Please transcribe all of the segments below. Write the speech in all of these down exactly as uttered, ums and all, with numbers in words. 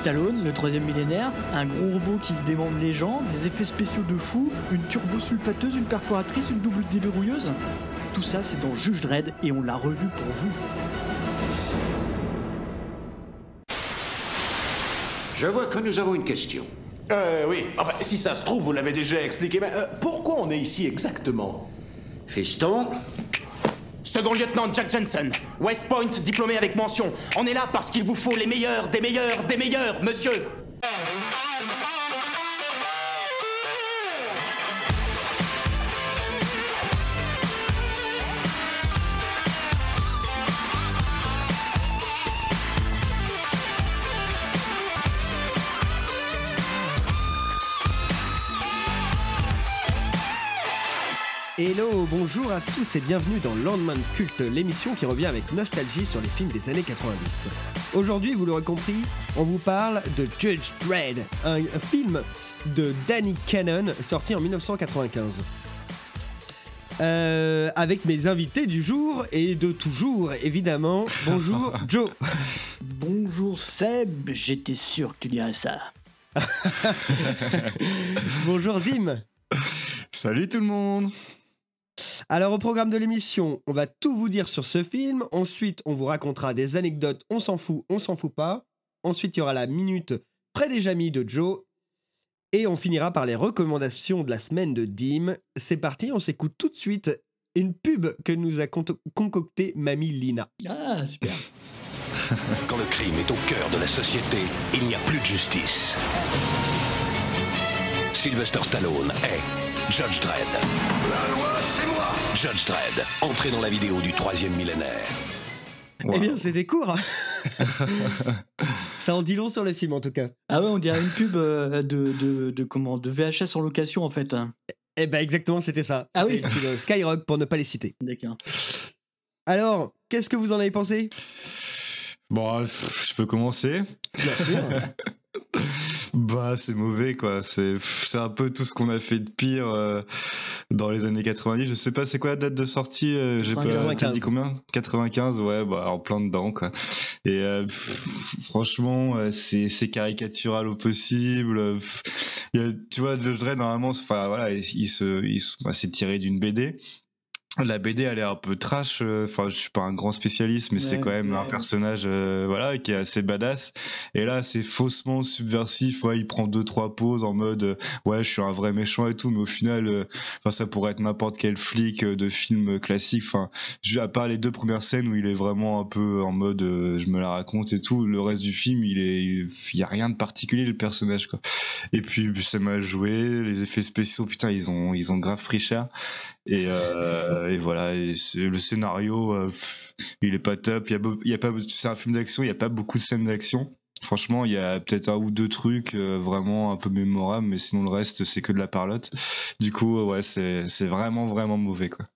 Stallone, le troisième millénaire, un gros robot qui démembre les gens, des effets spéciaux de fou, une turbo-sulfateuse, une perforatrice, une double déverrouilleuse. Tout ça, c'est dans Judge Dredd et on l'a revu pour vous. Je vois que nous avons une question. Euh, oui. Enfin, si ça se trouve, vous l'avez déjà expliqué, mais euh, pourquoi on est ici exactement? Fiston, Second lieutenant Jack Jensen, West Point diplômé avec mention. On est là parce qu'il vous faut les meilleurs, des meilleurs, des meilleurs, monsieur. Hello, bonjour à tous et bienvenue dans Landman Culte, l'émission qui revient avec nostalgie sur les films des années quatre-vingt-dix. Aujourd'hui, vous l'aurez compris, on vous parle de Judge Dredd, un film de Danny Cannon sorti en dix-neuf cent quatre-vingt-quinze. Euh, avec mes invités du jour et de toujours, évidemment. Bonjour Joe. Bonjour Seb, j'étais sûr que tu dirais ça. Bonjour Dim. Salut tout le monde. Alors au programme de l'émission, on va tout vous dire sur ce film. Ensuite, on vous racontera des anecdotes, on s'en fout, on s'en fout pas. Ensuite, il y aura la minute près des Jamis de Joe. Et on finira par les recommandations de la semaine de Dim. C'est parti, on s'écoute tout de suite une pub que nous a con- concoctée Mamie Lina. Ah, super. Quand le crime est au cœur de la société, il n'y a plus de justice. Sylvester Stallone est Judge Dredd. La loi, c'est moi. Judge Dredd, entré dans la vidéo du troisième millénaire. Wow. Eh bien, c'était court. Ça en dit long sur le film, en tout cas. Ah ouais, on dirait une pub euh, de, de, de, comment, de V H S en location, en fait. Eh ben exactement, c'était ça. Ah c'était oui. une pub Skyrock, pour ne pas les citer. D'accord. Alors, qu'est-ce que vous en avez pensé ? Bon, je peux commencer. Bien sûr. Bah, c'est mauvais, quoi. C'est, c'est un peu tout ce qu'on a fait de pire euh, dans les années quatre-vingt-dix. Je sais pas, c'est quoi la date de sortie euh, j'ai pas t'as dit combien quatre-vingt-quinze, ouais, bah, en plein dedans, quoi. Et euh, pff, franchement, euh, c'est, c'est caricatural au possible. Pff, y a, tu vois, Judge Dredd, normalement, enfin, voilà, il, il se, il se, bah, c'est tiré d'une B D. La B D elle est un peu trash, enfin euh, je suis pas un grand spécialiste mais ouais, c'est quand même ouais. un personnage euh, voilà qui est assez badass et là c'est faussement subversif, ouais, il prend deux trois poses en mode euh, ouais je suis un vrai méchant et tout mais au final enfin euh, ça pourrait être n'importe quel flic euh, de film classique, enfin à part les deux premières scènes où il est vraiment un peu en mode euh, je me la raconte et tout, le reste du film il est il y a rien de particulier le personnage quoi. Et puis c'est mal joué, les effets spéciaux putain ils ont ils ont grave pris cher et euh, et voilà, et le scénario, euh, pff, il est pas top. Il y a, il y a pas, c'est un film d'action, il y a pas beaucoup de scènes d'action. Franchement, il y a peut-être un ou deux trucs euh, vraiment un peu mémorables, mais sinon le reste c'est que de la parlotte. Du coup, ouais, c'est c'est vraiment vraiment mauvais quoi.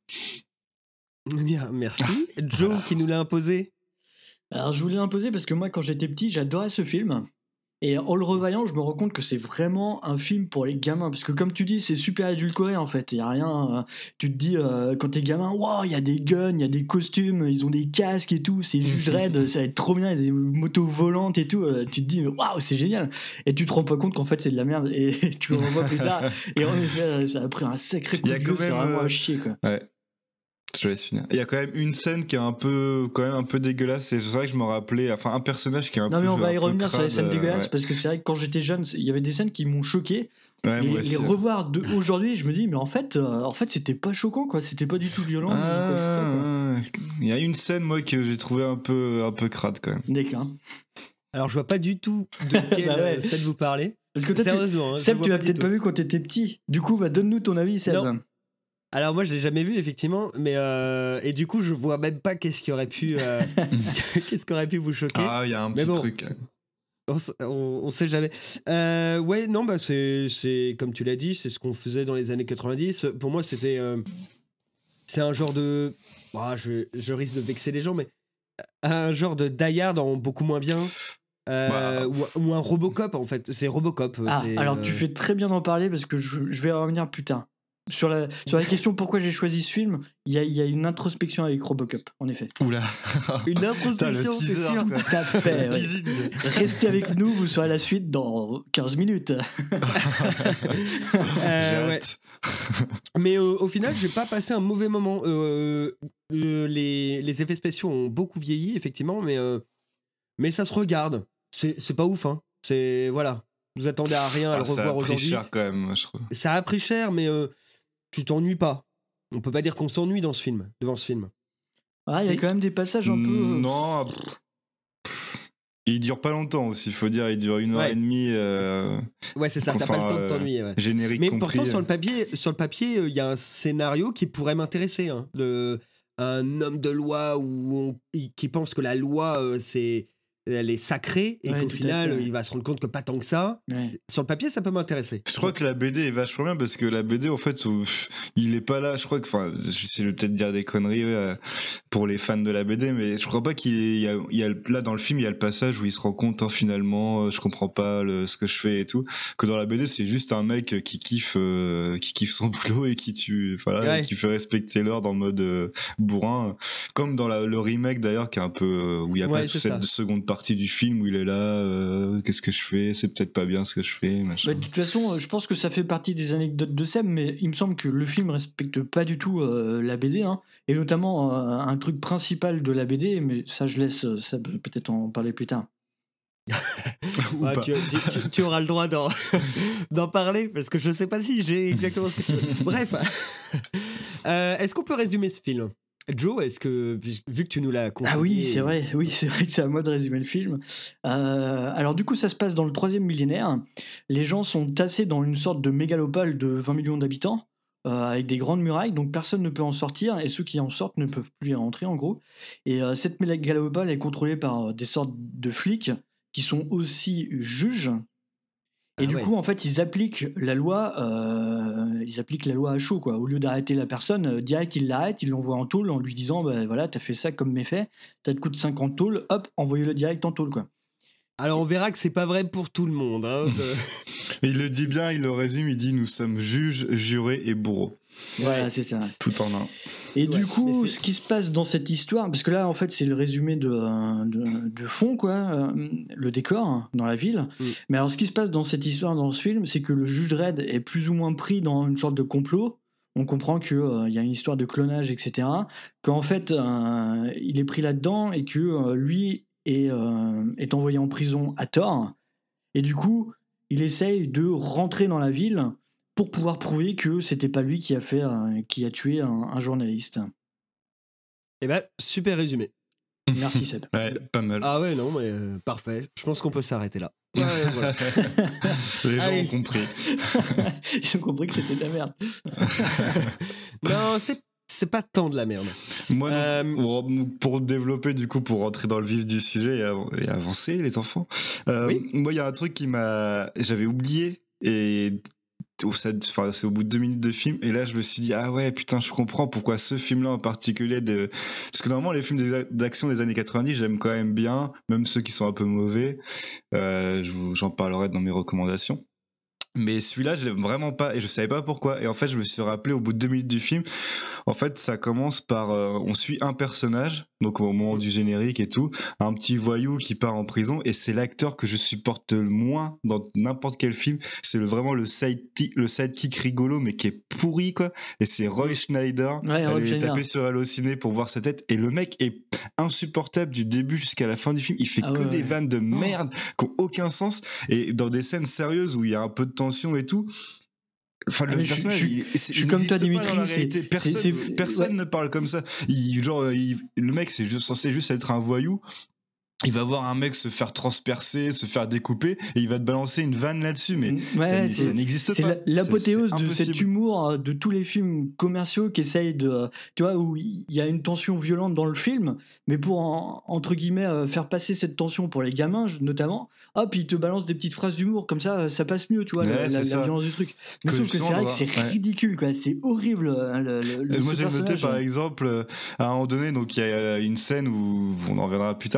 Bien, merci. Joe voilà. Qui nous l'a imposé. Alors je voulais l'imposer parce que moi quand j'étais petit, j'adorais ce film. Et en le revoyant, je me rends compte que c'est vraiment un film pour les gamins. Parce que comme tu dis, c'est super édulcoré en fait. Il y a rien. Euh, tu te dis, euh, quand t'es gamin, waouh, il y a des guns, il y a des costumes, ils ont des casques et tout. C'est Judge Dredd, ça va être trop bien. Il y a des motos volantes et tout. Euh, tu te dis, waouh, c'est génial. Et tu te rends pas compte qu'en fait, c'est de la merde. Et tu le revois plus tard. Et en effet, ça a pris un sacré coup de gueule. C'est vraiment euh... à chier quoi. Ouais. Je laisse finir. Il y a quand même une scène qui est un peu, quand même un peu dégueulasse. C'est vrai que je me rappelais, enfin un personnage qui est un non, peu. Non mais on va y revenir crade, sur les scènes dégueulasses ouais. parce que c'est vrai que quand j'étais jeune, il y avait des scènes qui m'ont choqué. Ouais, les, aussi, les ouais. revoir de aujourd'hui, je me dis mais en fait, euh, en fait c'était pas choquant quoi. C'était pas du tout violent. Ah, quoi, ça, quoi. Il y a une scène moi que j'ai trouvé un peu, un peu crade quand même. D'accord. Alors je vois pas du tout de quelle bah ouais. scène vous parlez. Parce que toi, sérieusement, tu, hein, Seb, tu l'as peut-être tout. pas vu quand t'étais petit. Du coup, bah donne-nous ton avis, Seb. Non. Alors moi je l'ai jamais vu effectivement, mais euh, et du coup je vois même pas qu'est-ce qui aurait pu, euh, qu'est-ce qui aurait pu vous choquer. Ah il y a un petit bon, truc. On, on, on sait jamais. Euh, ouais non bah c'est c'est comme tu l'as dit, c'est ce qu'on faisait dans les années quatre-vingt-dix. Pour moi c'était euh, c'est un genre de, oh, je je risque de vexer les gens, mais un genre de Die Hard en beaucoup moins bien. Euh, wow. ou, ou un Robocop en fait, c'est Robocop. Ah c'est, alors euh... tu fais très bien d'en parler parce que je, je vais revenir plus tard. sur la, sur la question pourquoi j'ai choisi ce film, il y a, y a une introspection avec Robocop, en effet. Oula. Une introspection, c'est sûr. Tout à fait. Ouais. Restez avec nous, vous serez à la suite dans quinze minutes. euh, ouais. Mais euh, au final, j'ai pas passé un mauvais moment. Euh, euh, les, les effets spéciaux ont beaucoup vieilli, effectivement, mais, euh, mais ça se regarde. C'est, c'est pas ouf, hein. C'est, voilà. Vous attendez à rien à ah, le revoir aujourd'hui. Ça a pris cher quand même, je trouve. Ça a pris cher, mais euh, tu t'ennuies pas. On peut pas dire qu'on s'ennuie dans ce film, devant ce film. Ah, il y a quand même des passages un peu. Mmh, non. Pff, il dure pas longtemps aussi, il faut dire. Il dure une heure ouais. et demie. Euh... Ouais, c'est ça. T'as enfin, pas le temps de t'ennuyer. Ouais. Générique mais compris. pourtant, sur le papier, sur le papier, il euh, y a un scénario qui pourrait m'intéresser. Hein, de un homme de loi où on, qui pense que la loi, euh, c'est elle est sacrée et ouais, qu'au final il va se rendre compte que pas tant que ça. Ouais. Sur le papier, ça peut m'intéresser. Je crois que la B D est vachement bien parce que la B D en fait il est pas là, je crois que enfin je vais peut-être dire des conneries euh, pour les fans de la B D, mais je crois pas qu'il y a, il y a là dans le film il y a le passage où il se rend compte hein, finalement euh, je comprends pas le, ce que je fais et tout, que dans la B D c'est juste un mec qui kiffe euh, qui kiffe son boulot et qui tue voilà ouais. qui fait respecter l'ordre en mode euh, bourrin, comme dans la, le remake d'ailleurs qui est un peu euh, où il y a ouais, pas cette ça. seconde partie du film où il est là euh, qu'est-ce que je fais, c'est peut-être pas bien ce que je fais machin. Bah, de toute façon je pense que ça fait partie des anecdotes de Seb, mais il me semble que le film respecte pas du tout euh, la B D hein, et notamment euh, un truc principal de la B D, mais ça je laisse Seb peut-être en parler plus tard. ah, tu, tu, tu auras le droit d'en, d'en parler parce que je sais pas si j'ai exactement ce que tu veux. Bref, euh, est-ce qu'on peut résumer ce film? Joe, est-ce que, vu que tu nous l'as conseillé... Ah oui, c'est vrai, oui, c'est vrai que c'est à moi de résumer le film. Euh, alors du coup, ça se passe dans le troisième millénaire. Les gens sont tassés dans une sorte de mégalopole de vingt millions d'habitants, euh, avec des grandes murailles, donc personne ne peut en sortir, et ceux qui en sortent ne peuvent plus y rentrer, en gros. Et euh, cette mégalopole est contrôlée par des sortes de flics, qui sont aussi juges. Et ah du ouais. coup, en fait, ils appliquent la loi, euh, ils appliquent la loi à chaud, quoi. Au lieu d'arrêter la personne, euh, direct, ils l'arrêtent, ils l'envoient en tôle en lui disant, bah voilà, t'as fait ça comme méfait, ça te coûte cinquante tôles, hop, envoyez-le direct en tôle, quoi. Alors on verra que c'est pas vrai pour tout le monde. Hein. Il le dit bien, il le résume, il dit nous sommes juges, jurés et bourreaux. Voilà, ouais. c'est ça. Tout en un. Et ouais, du coup, ce qui se passe dans cette histoire, parce que là, en fait, c'est le résumé de, de, de fond, quoi, euh, le décor hein, dans la ville. Mm. Mais alors, ce qui se passe dans cette histoire, dans ce film, c'est que le juge Dredd est plus ou moins pris dans une sorte de complot. On comprend qu'il euh, y a une histoire de clonage, et cetera. Qu'en fait, euh, il est pris là-dedans et que euh, lui est, euh, est envoyé en prison à tort. Et du coup, il essaye de rentrer dans la ville pour pouvoir prouver que c'était pas lui qui a fait, euh, qui a tué un, un journaliste. Eh ben, super résumé. Merci Seb. Ouais, pas mal. Ah ouais, non, mais euh, parfait. Je pense qu'on peut s'arrêter là. Ouais, voilà. Les gens Allez. ont compris. Ils ont compris que c'était de la merde. Non, c'est c'est pas tant de la merde. Moi, euh... pour, pour développer, du coup, pour rentrer dans le vif du sujet et, av- et avancer, les enfants, euh, oui. moi, il y a un truc qui m'a... J'avais oublié et... Enfin, c'est au bout de deux minutes de film et là je me suis dit ah ouais putain je comprends pourquoi ce film là en particulier de... parce que normalement les films d'action des années quatre-vingt-dix j'aime quand même bien, même ceux qui sont un peu mauvais, euh, je vous, j'en parlerai dans mes recommandations, mais celui-là je l'aime vraiment pas et je savais pas pourquoi. Et en fait je me suis rappelé au bout de deux minutes du film, en fait ça commence par euh, on suit un personnage, donc au moment du générique et tout, un petit voyou qui part en prison et c'est l'acteur que je supporte le moins dans n'importe quel film. C'est le, vraiment le sidekick, le sidekick rigolo mais qui est pourri quoi, et c'est Roy Schneider. Ouais, allez taper sur Allociné pour voir sa tête et le mec est insupportable du début jusqu'à la fin du film. Il fait ah que ouais, des ouais. vannes de merde qui ont aucun sens et dans des scènes sérieuses où il y a un peu de tension et tout. Enfin, ah le personnage, je, je, il, je suis comme toi, Dimitri. C'est, personne c'est, c'est, personne ouais. ne parle comme ça. Il, genre, il, le mec, c'est juste, censé juste être un voyou. Il va voir un mec se faire transpercer, se faire découper, et il va te balancer une vanne là-dessus, mais ouais, ça, ça n'existe c'est pas. C'est l'apothéose c'est, c'est de cet humour de tous les films commerciaux qui essayent de, tu vois, où il y a une tension violente dans le film, mais pour en, entre guillemets faire passer cette tension pour les gamins notamment, hop, ils te balancent des petites phrases d'humour comme ça, ça passe mieux, tu vois, ouais, la, la, la violence du truc. Mais que sauf que c'est vrai que c'est ouais. ridicule, quoi, c'est horrible. Le, le, le, moi j'ai noté par exemple à un moment donné, donc il y a une scène où on en reviendra plus tard, mais il y a un mec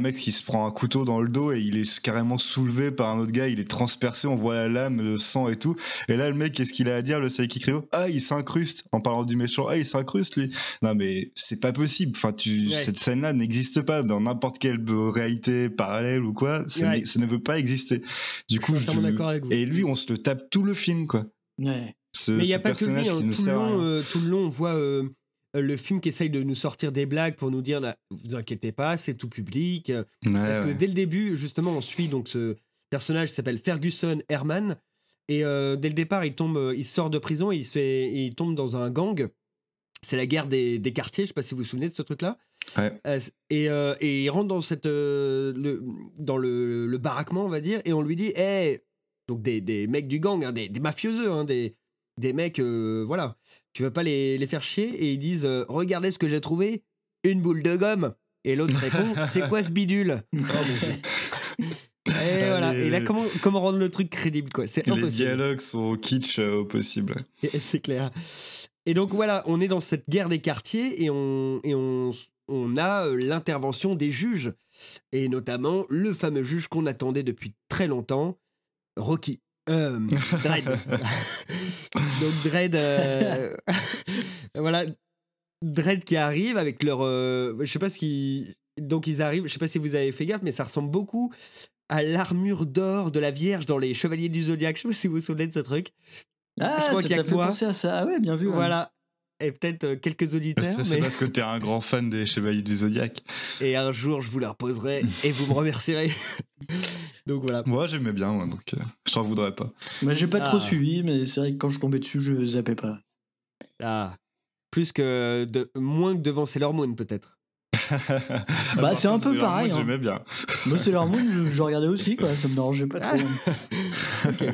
mec qui se prend un couteau dans le dos et il est carrément soulevé par un autre gars, il est transpercé, on voit la lame, le sang et tout. Et là, le mec, qu'est-ce qu'il a à dire, le Saiki Krio ? Ah, il s'incruste, en parlant du méchant. Ah, il s'incruste, lui. Non, mais c'est pas possible. Enfin, tu, ouais. Cette scène-là n'existe pas dans n'importe quelle réalité parallèle ou quoi. Ça, ouais. Ça ne veut pas exister. Du coup, je... d'accord avec vous. Et lui, on se le tape tout le film, quoi. Ouais. Ce, mais il n'y a pas que lui, hein, tout, le long, euh, tout le long, on voit euh, le film qui essaye de nous sortir des blagues pour nous dire, vous inquiétez pas, c'est tout public. Ouais, Parce ouais. que dès le début, justement, on suit donc ce personnage qui s'appelle Ferguson Herman, et euh, dès le départ, il tombe, il sort de prison et il, se fait, il tombe dans un gang. C'est la guerre des, des quartiers, je ne sais pas si vous vous souvenez de ce truc-là. Ouais. Euh, et, euh, et il rentre dans, cette, euh, le, dans le, le baraquement, on va dire, et on lui dit, hey, donc des, des mecs du gang, hein, des, des mafieux, hein, des Des mecs, euh, voilà, tu vas pas les, les faire chier, et ils disent euh, regardez ce que j'ai trouvé, une boule de gomme. Et l'autre répond c'est quoi ce bidule? Oh, et voilà. Les... Et là, comment, comment rendre le truc crédible, quoi? C'est impossible. Les dialogues sont kitsch euh, au possible. Et, c'est clair. Et donc voilà, on est dans cette guerre des quartiers et on, et on, on a euh, l'intervention des juges, et notamment le fameux juge qu'on attendait depuis très longtemps, Rocky. Euh, Dredd. Donc Dredd, euh... voilà, Dredd qui arrive avec leur, euh... je sais pas ce qui, donc ils arrivent, je sais pas si vous avez fait gaffe, mais ça ressemble beaucoup à l'armure d'or de la Vierge dans les Chevaliers du Zodiaque. Je sais pas si vous vous souvenez de ce truc. Ah, je crois qu'il y a fait penser à ça. Ah ouais, bien vu. Voilà. Et peut-être euh, quelques auditeurs. C'est, c'est mais... parce que t'es un grand fan des Chevaliers du Zodiaque. Et un jour, je vous la reposerai et vous me remercierez. Donc voilà. Moi, j'aimais bien, moi, donc euh, je t'en voudrais pas. Moi, j'ai pas ah. trop suivi, mais c'est vrai que quand je tombais dessus, je zappais pas. Ah. Plus que. De... Moins que devant Sailor Moon, peut-être. Bah, c'est un peu Sailor pareil. Moon, hein. J'aimais bien. Moi, Sailor Moon, je, je regardais aussi, quoi. Ça me dérangeait pas trop. Ok.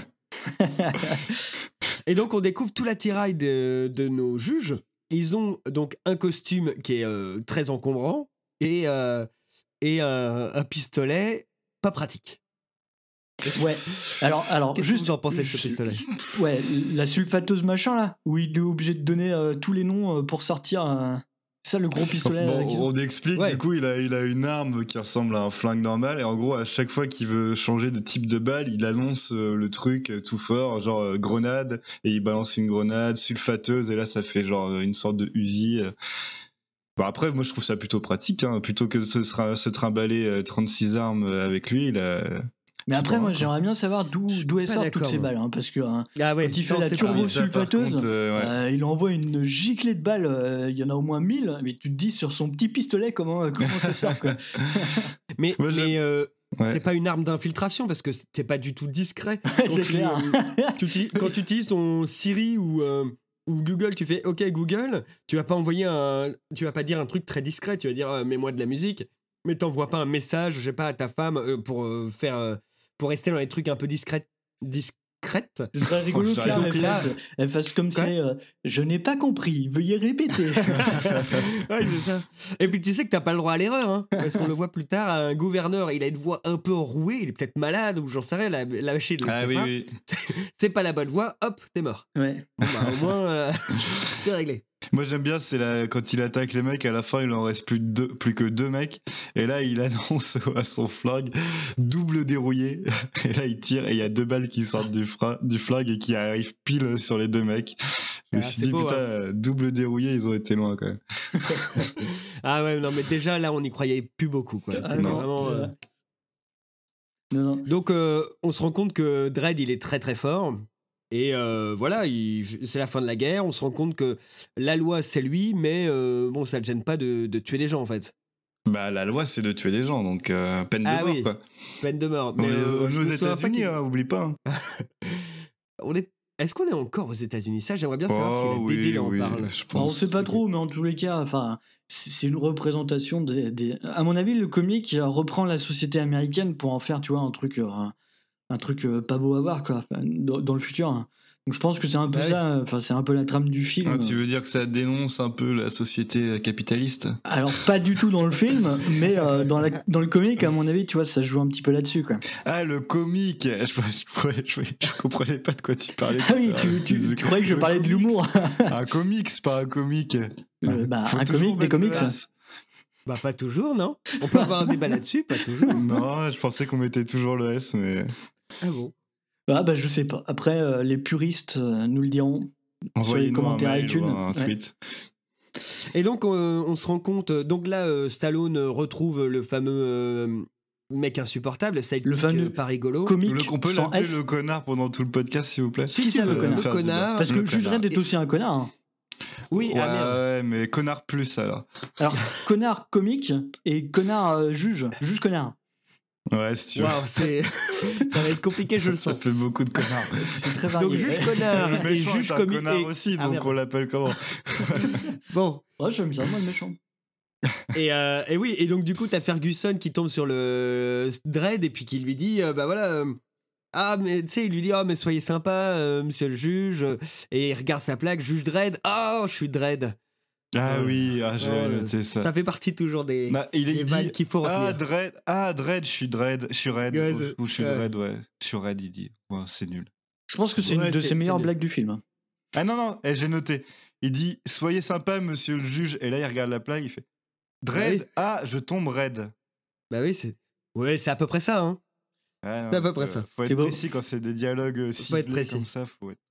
Et donc on découvre tout l'attirail de, de nos juges. Ils ont donc un costume qui est euh, très encombrant et, euh, et un, un pistolet pas pratique. Ouais. Alors, alors Qu'est-ce juste, que vous en pensez de ce pistolet? Ouais, la sulfateuse machin là, où il est obligé de donner euh, tous les noms euh, pour sortir. Euh... Ça, le gros pistolet. Bon, euh, on explique, ouais. Du coup, il a, il a une arme qui ressemble à un flingue normal, et en gros, à chaque fois qu'il veut changer de type de balle, il annonce euh, le truc euh, tout fort, genre euh, grenade, et il balance une grenade, sulfateuse, et là, ça fait genre une sorte de Uzi. Euh. Bon, après, moi, je trouve ça plutôt pratique, hein, plutôt que de se, se trimballer euh, trente-six armes avec lui, il a. Mais après, moi, j'aimerais bien savoir d'où, d'où elles sortent toutes ces balles, hein, parce que hein, ah ouais, quand il fait la turbo-sulfateuse, euh, ouais. euh, il envoie une giclée de balles, euh, il y en a au moins mille, mais tu te dis sur son petit pistolet comment, comment ça sort, quoi. Mais, moi, mais euh, ouais. C'est pas une arme d'infiltration, parce que c'est pas du tout discret. Quand, c'est tu, clair. Euh, tu utilises, quand tu utilises ton Siri ou... Euh, ou Google, tu fais OK Google, tu vas pas envoyer un, tu vas pas dire un truc très discret, tu vas dire euh, mets-moi de la musique, mais t'envoies pas un message, je sais pas, à ta femme euh, pour euh, faire, euh, pour rester dans les trucs un peu discrets, discrètes. Ce serait rigolo oh, que là, elle, là... Fasse, elle fasse comme si euh, je n'ai pas compris, veuillez répéter. Ouais, c'est ça. Et puis tu sais que t'as pas le droit à l'erreur, hein, parce qu'on le voit plus tard, un gouverneur, il a une voix un peu enrouée, il est peut-être malade ou j'en sais rien, la, la machine, on ah, sait oui, pas. Oui. C'est pas la bonne voix, hop, t'es mort. Ouais. Bon, bah, au moins, euh, c'est réglé. Moi j'aime bien, c'est la, quand il attaque les mecs, à la fin il en reste plus, de deux, plus que deux mecs, et là il annonce à son flingue double dérouillé, et là il tire et il y a deux balles qui sortent du, fra, du flingue et qui arrivent pile sur les deux mecs. Je me ah, suis dit beau, putain, hein. Double dérouillé, ils ont été loin quand même. Ah ouais, non mais déjà là on y croyait plus beaucoup, quoi. C'est ah, vraiment. Euh... Non, non. Donc euh, on se rend compte que Dredd il est très très fort. Et euh, voilà, il, c'est la fin de la guerre. On se rend compte que la loi, c'est lui, mais euh, bon, ça ne gêne pas de, de tuer des gens, en fait. Bah, la loi, c'est de tuer des gens, donc euh, peine de ah, mort, oui. quoi. Peine de mort. Mais mais euh, nous, aux États-Unis, hein, oublie pas. Hein. on est... Est-ce qu'on est encore aux États-Unis? Ça, j'aimerais bien savoir oh, si la oui, B D là, en oui, parle. Je pense. Alors, on sait pas trop, mais en tous les cas, enfin, c'est une représentation des, des. À mon avis, le comique reprend la société américaine pour en faire, tu vois, un truc, un, un truc pas beau à voir, quoi, dans, dans le futur. Hein. Donc je pense que c'est un peu ouais. ça, enfin c'est un peu la trame du film. Ah, tu veux dire que ça dénonce un peu la société capitaliste? Alors pas du tout dans le film, mais euh, dans, la, dans le comique, à mon avis, tu vois, ça joue un petit peu là-dessus, quoi. Ah, le comique, je, je, je, je, je comprenais pas de quoi tu parlais. Ah oui, tu, tu, tu, tu croyais que je parlais de l'humour. Un comics, pas un comique. Le, bah, un comique, des comics. Bah pas toujours, non? On peut avoir un débat là-dessus, pas toujours. Non, je pensais qu'on mettait toujours le S, mais... Ah bon? Ah bah je sais pas. Après, euh, les puristes euh, nous le diront sur les commentaires un mail iTunes. ou un Ouais. tweet. Et donc, euh, on se rend compte... Donc là, euh, Stallone retrouve le fameux euh, mec insupportable, sidekick Le fameux euh, pas rigolo. Comique Le- on peut sans l'appeler S. le connard pendant tout le podcast, s'il vous plaît. Si, Qui si, c'est, le, le connard le Faire du connard. Parce le que Juge connard. Dredd est aussi un connard. hein. Oui, Ouais, ah merde. ouais, mais connard plus alors. Alors, connard comique et connard euh, juge. Juge connard. Ouais, si tu veux. Waouh, c'est... ça va être compliqué, je le Ça sens. fait beaucoup de connards. C'est très varié. Donc, juge ouais. connard Le et méchant juge est un comique. connard et... aussi, Ah, donc merde. on l'appelle comment? Bon. Ouais, j'aime bien, moi, le méchant. Et, euh, et oui, et donc du coup, t'as Ferguson qui tombe sur le Dredd et puis qui lui dit, euh, bah voilà, euh, ah mais tu sais, il lui dit, ah mais soyez sympa, euh, monsieur le juge, et il regarde sa plaque, juge Dredd, ah oh, je suis Dredd. Ah Ouais. oui, ah, j'avais Ouais. noté ça. Ça fait partie toujours des, Bah, il, est- des il vannes dit qu'il faut ah retenir. Dredd, ah Dredd, je suis Dredd, je suis Red, Ouais, ou, c'est- ou je suis ouais. Dredd, ouais, je suis Red, il dit. Ouais, c'est nul. Je pense que c'est Ouais, une de c'est- ses meilleures c'est blagues du film. Ah non non, eh, j'ai noté. Il dit soyez sympa, monsieur le juge, et là il regarde la plaque, il fait Dredd, oui. ah je tombe Red. Bah oui, c'est, ouais, c'est à peu près ça, hein. Ouais, non, C'est à peu faut- près ça. Faut être C'est beau. précis quand c'est des dialogues euh, Faut être ciselés précis. comme ça, faut être.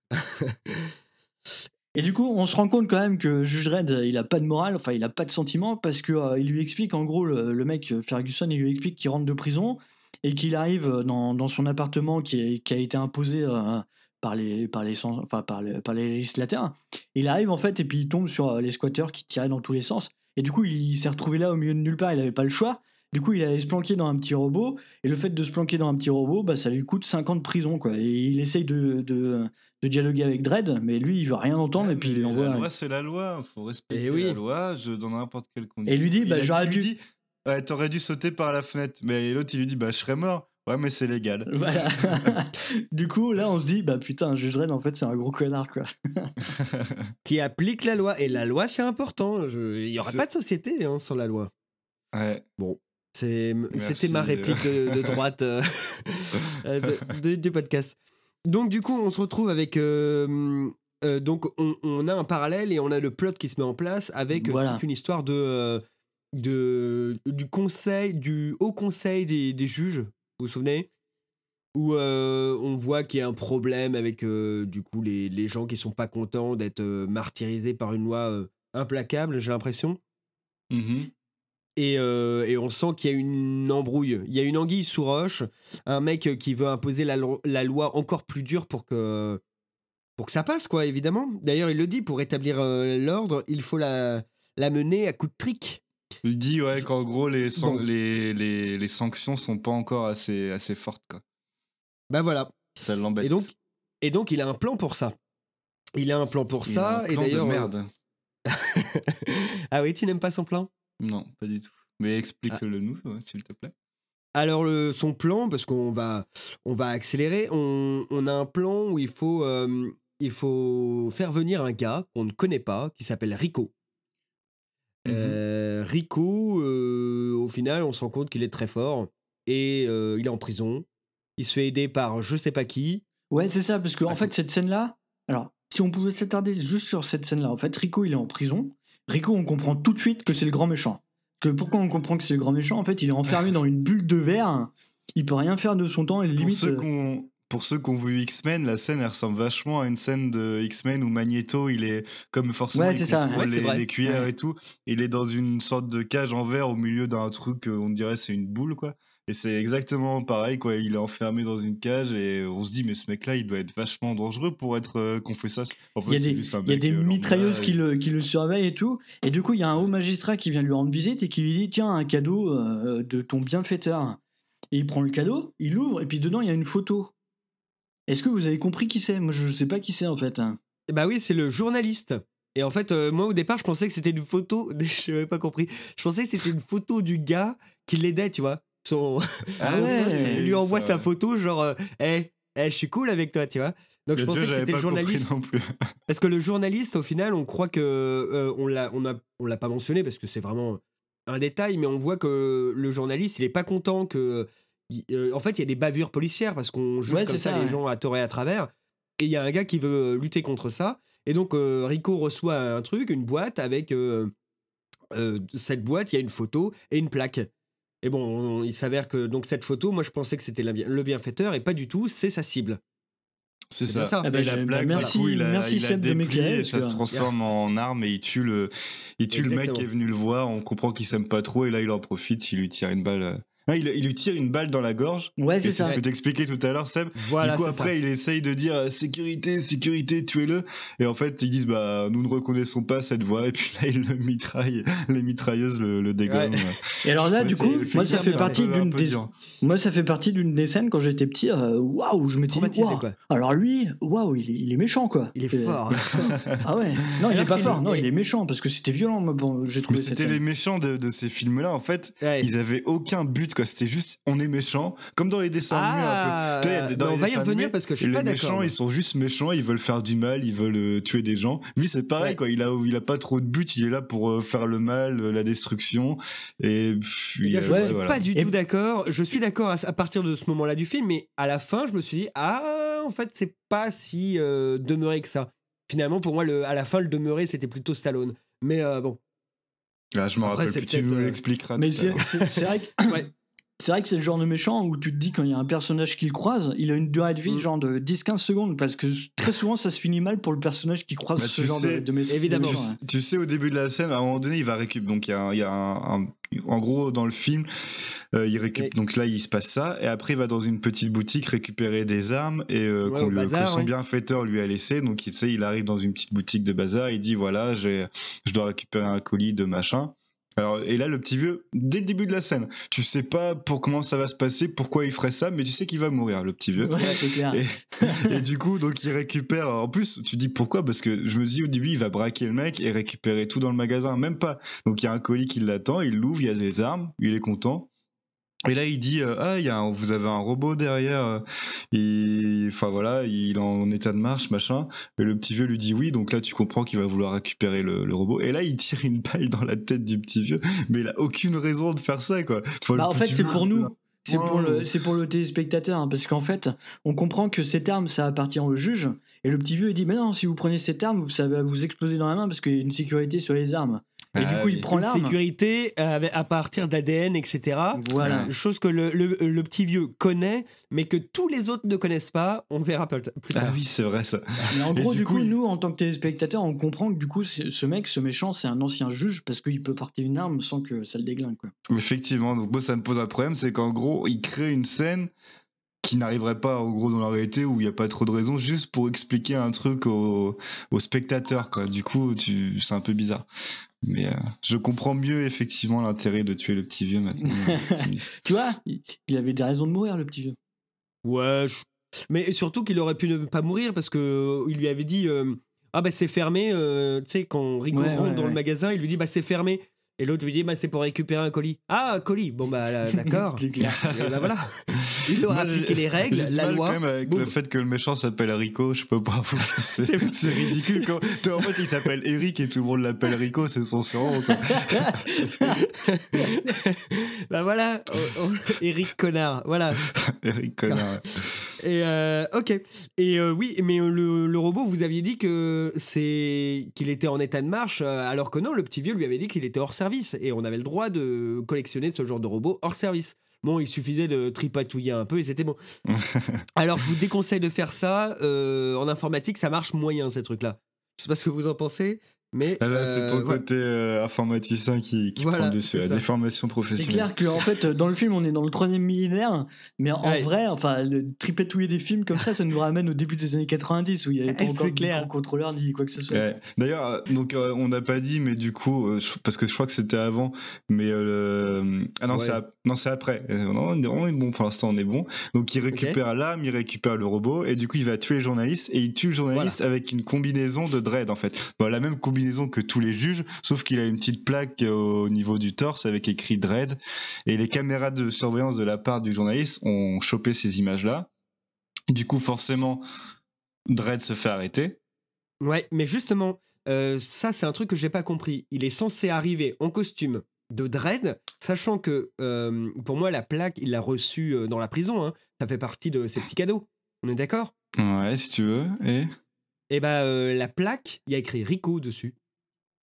Et du coup, on se rend compte quand même que Juge Dredd, il a pas de morale, enfin, il a pas de sentiment, parce que euh, il lui explique, en gros, le, le mec, euh, Ferguson, il lui explique qu'il rentre de prison et qu'il arrive euh, dans, dans son appartement qui, est- qui a été imposé euh, par, les, par, les, sens- enfin, par, les, par les législateurs. Il arrive, en fait, et puis il tombe sur euh, les squatteurs qui tiraient dans tous les sens. Et du coup, il, il s'est retrouvé là au milieu de nulle part, il avait pas le choix. Du coup, il allait se planquer dans un petit robot, et le fait de se planquer dans un petit robot, bah, ça lui coûte cinq ans de prison, quoi. Et il essaye de, de, de dialoguer avec Dredd, mais lui, il veut rien entendre, Ouais, et puis mais il l'envoie. La loi, c'est la loi, faut respecter Eh oui. la loi je, dans n'importe quelle condition. Et il lui dit, bah, a- j'aurais il lui dû- dit, ouais, t'aurais dû sauter par la fenêtre. Mais l'autre, il lui dit, bah, je serais mort. Ouais, mais c'est légal. Voilà. Du coup, là, on se dit, bah putain, Juge Dredd, en fait, c'est un gros connard, quoi. Qui applique la loi. Et la loi, c'est important. Je... Il n'y aura C'est- pas de société hein, sans la loi. Ouais. C'est... Merci. C'était ma réplique de, de droite euh, euh, de- de- du podcast. Donc, du coup, on se retrouve avec. euh, euh, donc, on, on a un parallèle et on a le plot qui se met en place avec euh, Voilà. toute une histoire de, euh, de, du conseil, du haut conseil des, des juges. Vous vous souvenez? Où euh, on voit qu'il y a un problème avec euh, du coup les, les gens qui sont pas contents d'être euh, martyrisés par une loi euh, implacable, j'ai l'impression. Mhm. Et, euh, et on sent qu'il y a une embrouille. Il y a une anguille sous roche, un mec qui veut imposer la, lo- la loi encore plus dure pour que, pour que ça passe, quoi, évidemment. D'ailleurs, il le dit, pour rétablir euh, l'ordre, il faut la, la mener à coups de trick. Il dit, ouais, qu'en gros, les, san- Bon. les, les, les sanctions sont pas encore assez, assez fortes, quoi. Bah voilà. Ça l'embête. Et donc, et donc, il a un plan pour ça. Il a un plan pour Il a ça. un Et plan de d'ailleurs. euh, merde. Ah oui, tu n'aimes pas son plan? Non, pas du tout. Mais explique-le nous, ouais, s'il te plaît. Alors, le- son plan, parce qu'on va, on va accélérer, on, on a un plan où il faut, euh, il faut faire venir un gars qu'on ne connaît pas, qui s'appelle Rico. Euh, Rico, euh, au final, on se rend compte qu'il est très fort et euh, il est en prison. Il se fait aider par je sais pas qui. Ouais, c'est ça, parce que en Ah, fait, faut- cette scène-là, alors, si on pouvait s'attarder juste sur cette scène-là, en fait, Rico, il est en prison. Rico, on comprend tout de suite que c'est le grand méchant. Que pourquoi on comprend que c'est le grand méchant? En fait, il est enfermé dans une bulle de verre, il peut rien faire de son temps, et Pour limite. ceux euh, qu'on pour ceux qui ont vu X-Men, la scène elle ressemble vachement à une scène de X-Men où Magneto, il est comme forcément Ouais, il c'est ça. contrôle Ouais, c'est les, vrai. les cuillères Ouais. et tout. Il est dans une sorte de cage en verre au milieu d'un truc, euh, on dirait c'est une boule quoi. Et c'est exactement pareil quoi. Il est enfermé dans une cage et on se dit mais ce mec-là il doit être vachement dangereux pour être euh, qu'on fait ça. En Il y a fait, c'est des, juste un il y a mec, des euh, lambda, mitrailleuses et- qui le, qui le surveillent et tout. Et du coup, il y a un haut magistrat qui vient lui rendre visite et qui lui dit tiens, un cadeau euh, de ton bienfaiteur. Et il prend le cadeau, il l'ouvre, et puis dedans, il y a une photo. Est-ce que vous avez compris qui c'est? Moi, je sais pas qui c'est en fait. Bah oui, c'est le journaliste. Et en fait, euh, moi au départ, je pensais que c'était une photo. Je n'avais pas compris. Je pensais que c'était une photo du gars qui l'aidait, tu vois. Son, Ah son ouais, pote ouais, lui envoie ça, sa ouais. photo, genre, hé, je suis cool avec toi, tu vois. Donc je Le pensais dieu, que j'avais c'était le pas compris journaliste. non plus. Parce que le journaliste, au final, on croit que euh, on l'a, on a, on l'a pas mentionné parce que c'est vraiment un détail, mais on voit que le journaliste, il est pas content que. il- euh, en fait, il y a des bavures policières parce qu'on juge Ouais, comme c'est ça, ça, les ouais. gens à tort et à travers. Et il y a un gars qui veut lutter contre ça. Et donc euh, Rico reçoit un truc, une boîte avec euh, euh, cette boîte, il y a une photo et une plaque. Et bon, on, il s'avère que donc cette photo, moi je pensais que c'était la, le bienfaiteur et pas du tout, c'est sa cible. C'est, c'est ça. ça. Ah bah, et la plaque, bah, merci, du coup, il a, merci il a Seb de déplié m'éclairer, et ça se transforme en arme et il tue le, il tue le mec Exactement. qui est venu le voir. On comprend qu'il s'aime pas trop et là il en profite, il lui tire une balle. Ah, il, il lui tire une balle dans la gorge. Ouais, Et c'est c'est ça. ce que t'expliquais tout à l'heure, Seb. Voilà, du coup, c'est après, ça. il essaye de dire euh, sécurité, sécurité, tuez-le. Et en fait, ils disent bah nous ne reconnaissons pas cette voix. Et puis là, ils le mitraillent, les mitrailleuses le, le dégomment. Ouais. Et alors là, Ouais, du c'est- coup, c'est moi, ça hyper fait bien, partie un peu- un d'une peu des... dur. Moi, ça fait partie d'une des scènes quand j'étais petit. euh, Waouh, je m'étais dit, Traumatisé, waouh. quoi. Alors lui, waouh, il, est- il est méchant, quoi. Il est Euh, fort. Ah ouais. Non, il Alors est pas qu'il fort. est- Non, il est méchant parce que c'était violent. Moi, bon, j'ai Mais trouvé cette c'était les scène. méchants de, de ces films-là, en fait. Ouais. Ils avaient aucun but, quoi. C'était juste, on est méchant, comme dans les dessins animés un Ah, peu. Tu sais, il y a des- dans mais les on va y dessins revenir animés, parce que je suis les pas d'accord. méchants, moi. ils sont juste méchants, ils veulent faire du mal, ils veulent euh, tuer des gens. Lui, c'est pareil, Ouais. quoi. Il a, il a pas trop de but, il est là pour euh, faire le mal, euh, la destruction. Et pff, Les il gars, a- je ouais, suis voilà. pas du Et- tout d'accord. Je suis d'accord à, à partir de ce moment-là du film, mais à la fin, je me suis dit, ah, en fait, c'est pas si euh, demeuré que ça. Finalement, pour moi, le, à la fin, le demeuré, c'était plutôt Stallone. Mais euh, bon. Ah, je m'en Après, rappelle c'est plus, tu peut-être, nous euh, l'expliqueras. Mais tout à c'est l'heure. c'est- c'est vrai que. Ouais. C'est vrai que c'est le genre de méchant où tu te dis quand il y a un personnage qui le croise, il a une durée de vie Mm. genre de dix à quinze secondes parce que très souvent ça se finit mal pour le personnage qui croise Bah, ce tu genre sais, de, de méchant. évidemment. de Tu, méchant, sais- tu sais, au début de la scène, à un moment donné, il va récupérer. Donc, il y a, un- il y a un, un- en gros, dans le film, euh, il récupère. Oui. Donc là, il se passe ça. Et après, il va dans une petite boutique récupérer des armes et euh, Ouais, qu'on au lui- bazar, que son ouais. bienfaiteur lui a laissé. Donc, il, tu sais, il arrive dans une petite boutique de bazar. Il dit voilà, j'ai, je dois récupérer un colis de machin. Alors, et là, le petit vieux, dès le début de la scène, tu sais pas pour comment ça va se passer, pourquoi il ferait ça, mais tu sais qu'il va mourir, le petit vieux. ouais. Ouais, c'est clair. Et, et du coup, donc il récupère. En plus, tu dis pourquoi? Parce que je me dis au début, il va braquer le mec et récupérer tout dans le magasin. Même pas. Donc il y a un colis qui l'attend, il l'ouvre, il y a des armes, il est content. Et là, il dit euh, ah, il y a un- vous avez un robot derrière. euh, il- Enfin voilà, il est en état de marche, machin. Et le petit vieux lui dit oui. Donc là, tu comprends qu'il va vouloir récupérer le, le robot. Et là, il tire une balle dans la tête du petit vieux, mais il a aucune raison de faire ça, quoi. Enfin, Bah, le en fait, petit c'est vieux, pour il est nous. là. C'est pour, Wow. le, c'est pour le téléspectateur, hein, parce qu'en fait, on comprend que cette arme, ça appartient au juge, et le petit vieux, il dit, mais non, si vous prenez cette arme, vous- ça va vous exploser dans la main, parce qu'il y a une sécurité sur les armes. Et du Ah coup, il oui. prend Une l'arme. sécurité euh, avec- à partir d'A D N, et cetera. Voilà. Chose que le, le- le petit vieux connaît, mais que tous les autres ne connaissent pas. On verra plus plus tard. Ah oui, c'est vrai ça. Mais en Et gros, du du coup, coup, il- nous, en tant que téléspectateurs, on comprend que du coup, c'est- ce mec, ce méchant, c'est un ancien juge, parce qu'il peut porter une arme sans que ça le déglingue, quoi. Effectivement, donc moi ça me pose un problème, c'est qu'en gros, il crée une scène qui n'arriverait pas en gros dans la réalité où il n'y a pas trop de raisons, juste pour expliquer un truc aux, aux spectateurs, quoi. Du coup, tu... c'est un peu bizarre. Mais euh, je comprends mieux effectivement l'intérêt de tuer le petit vieux maintenant. Tu vois, il, il avait des raisons de mourir, le petit vieux. Ouais, je- mais surtout qu'il aurait pu ne pas mourir parce que euh, il lui avait dit euh, ah bah c'est fermé. euh, tu sais quand Rico Ouais, rentre ouais, dans ouais. le magasin, il lui dit bah c'est fermé. Et l'autre lui dit bah c'est pour récupérer un colis. Ah un colis. Bon bah là, d'accord. C'est clair. Et bah voilà. Il aura Moi, appliqué j'ai- les j'ai règles, du la mal loi. quand même avec boum. le fait que le méchant s'appelle Rico, je sais pas pourquoi. C'est C'est- c'est ridicule. Quand... toi, en fait, il s'appelle Eric et tout le monde l'appelle Rico, c'est son surnom, quoi. Bah voilà, oh, oh, Eric Connard, voilà. Eric connard. Et euh, ok. Et euh, oui, mais euh, le, le robot, vous aviez dit que c'est qu'il était en état de marche, euh, alors que non, le petit vieux lui avait dit qu'il était hors service et on avait le droit de collectionner ce genre de robot hors service. Bon, il suffisait de tripatouiller un peu et c'était bon. Alors, je vous déconseille de faire ça. euh, en informatique, ça marche moyen ces trucs-là. Je sais pas ce que vous en pensez, mais Ah là, c'est euh, ton voilà. côté euh, informaticien qui, qui Voilà, prend le dessus, c'est la ça. déformation C'est professionnelle. clair qu'en fait, dans le film, on est dans le troisième millénaire, mais en Ouais. vrai, enfin, le tripatouiller des films comme ça, ça nous ramène au début des années quatre-vingt-dix, où il n'y avait pas C'est encore de clair. microcontrôleur ni quoi que ce soit. Ouais. D'ailleurs, euh, donc euh, on n'a pas dit, mais du coup, euh, je- parce que je crois que c'était avant, mais euh, le- ah non, Ouais. c'est ap- non, c'est après. Euh, non, on est, on est bon pour l'instant, on est bon. Donc il récupère l'âme, il récupère le robot, et du coup il va tuer le journaliste, et il tue le journaliste avec une combinaison de dread en fait. Bon, la même combinaison que tous les juges, sauf qu'il a une petite plaque euh, au niveau du torse avec écrit dread, et les caméras de surveillance de la part du journaliste ont chopé ces images-là. Du coup, forcément, Dredd se fait arrêter. Ouais, mais justement, euh, ça c'est un truc que j'ai pas compris. Il est censé arriver en costume de Dredd, sachant que euh, pour moi la plaque il l'a reçue euh, dans la prison. Hein. Ça fait partie de ses petits cadeaux. On est d'accord? Ouais, si tu veux. Et Et bah euh, la plaque, il y a écrit Rico dessus.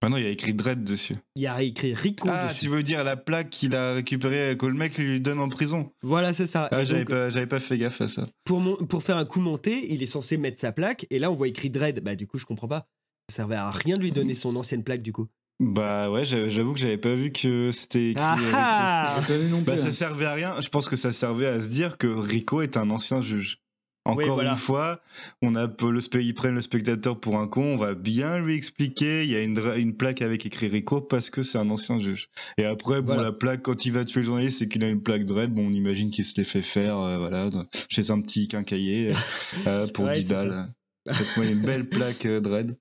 Ah non, il y a écrit Dredd dessus. Il y a écrit Rico ah, dessus. Tu veux dire la plaque qu'il a récupérée, que le mec lui donne en prison. Voilà, c'est ça. Ah, Et j'avais, donc, pas, j'avais pas fait gaffe à ça. Pour, mon, pour faire un coup monté, il est censé mettre sa plaque, et là on voit écrit Dredd. Bah du coup, je comprends pas. Ça servait à rien de lui donner son ancienne plaque du coup. Bah ouais, j'avoue que j'avais pas vu que c'était écrit. Ah ah J'ai pas vu non plus. Bah ça hein. servait à rien. Je pense que ça servait à se dire que Rico est un ancien juge. Encore Oui, voilà. une fois, on a le spe- ils prennent le spectateur pour un con. On va bien lui expliquer. Il y a une, dra- une plaque avec écrit Rico parce que c'est un ancien juge. Et après, bon, Voilà. la plaque quand il va tuer le journaliste, c'est qu'il a une plaque Dredd. Bon, on imagine qu'il se l'est fait faire, euh, voilà, dans- chez un petit quincaillier euh, pour Ouais, dix c'est balles. Faites-moi une belle plaque euh, Dredd.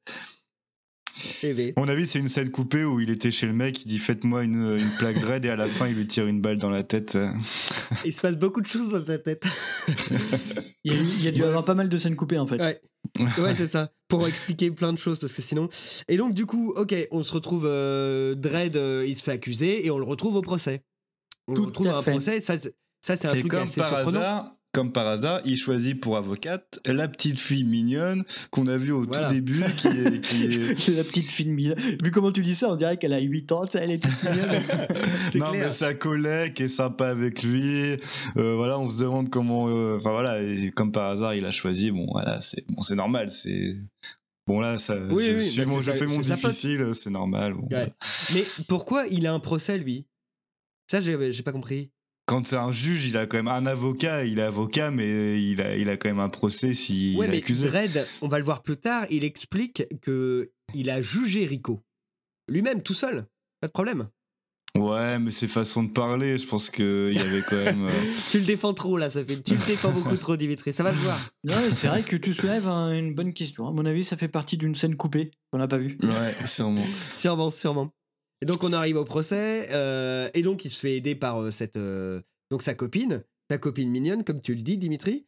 Eh ben. À mon avis, c'est une scène coupée où il était chez le mec, il dit faites-moi une, une plaque Dredd et à la fin il lui tire une balle dans la tête. Il se passe beaucoup de choses dans ta tête. Il y a, eu- il y a dû avoir pas mal de scènes coupées en fait. Ouais. Ouais, c'est ça. Pour expliquer plein de choses, parce que sinon. Et donc, du coup, ok, on se retrouve. Euh, Dredd, euh, il se fait accuser et on le retrouve au procès. On Tout le retrouve à à un fait. procès. Ça, c'est- ça c'est un Et truc comme assez par surprenant. hasard, comme par hasard, il choisit pour avocate la petite fille mignonne qu'on a vue au Voilà. tout début, qui est, qui est... C'est la petite fille mille. Vu comment tu dis ça, on dirait qu'elle a huit ans, tu sais, elle est toute mignonne. C'est non clair. mais sa collègue qui est sympa avec lui. Euh, voilà, on se demande comment. euh, Enfin voilà, et comme par hasard, il a choisi. Bon voilà, c'est bon, c'est normal, c'est. Bon là, ça, Oui, je, oui, suis bah, mon- c'est je sa- fais mon c'est sa pote. difficile, c'est normal. Bon, Ouais. voilà. Mais pourquoi il a un procès, lui? Ça, j'ai j'ai pas compris. Quand c'est un juge, il a quand même un avocat, il est avocat, mais il a, il a quand même un procès s'il Ouais, est mais accusé. Dredd, on va le voir plus tard, il explique que il a jugé Rico. Lui-même, tout seul. Pas de problème. Ouais, mais c'est façon de parler, je pense qu'il y avait quand même. euh, Tu le défends trop, là, ça fait. Tu le défends beaucoup trop, Dimitri. Ça va se voir. Ouais, c'est vrai que tu soulèves un- une bonne question. À mon avis, ça fait partie d'une scène coupée qu'on n'a pas vue. Ouais, sûrement. Sûrement, sûrement. Et donc, on arrive au procès, euh, et donc, il se fait aider par euh, cette. euh, donc, sa copine, sa copine mignonne, comme tu le dis, Dimitri.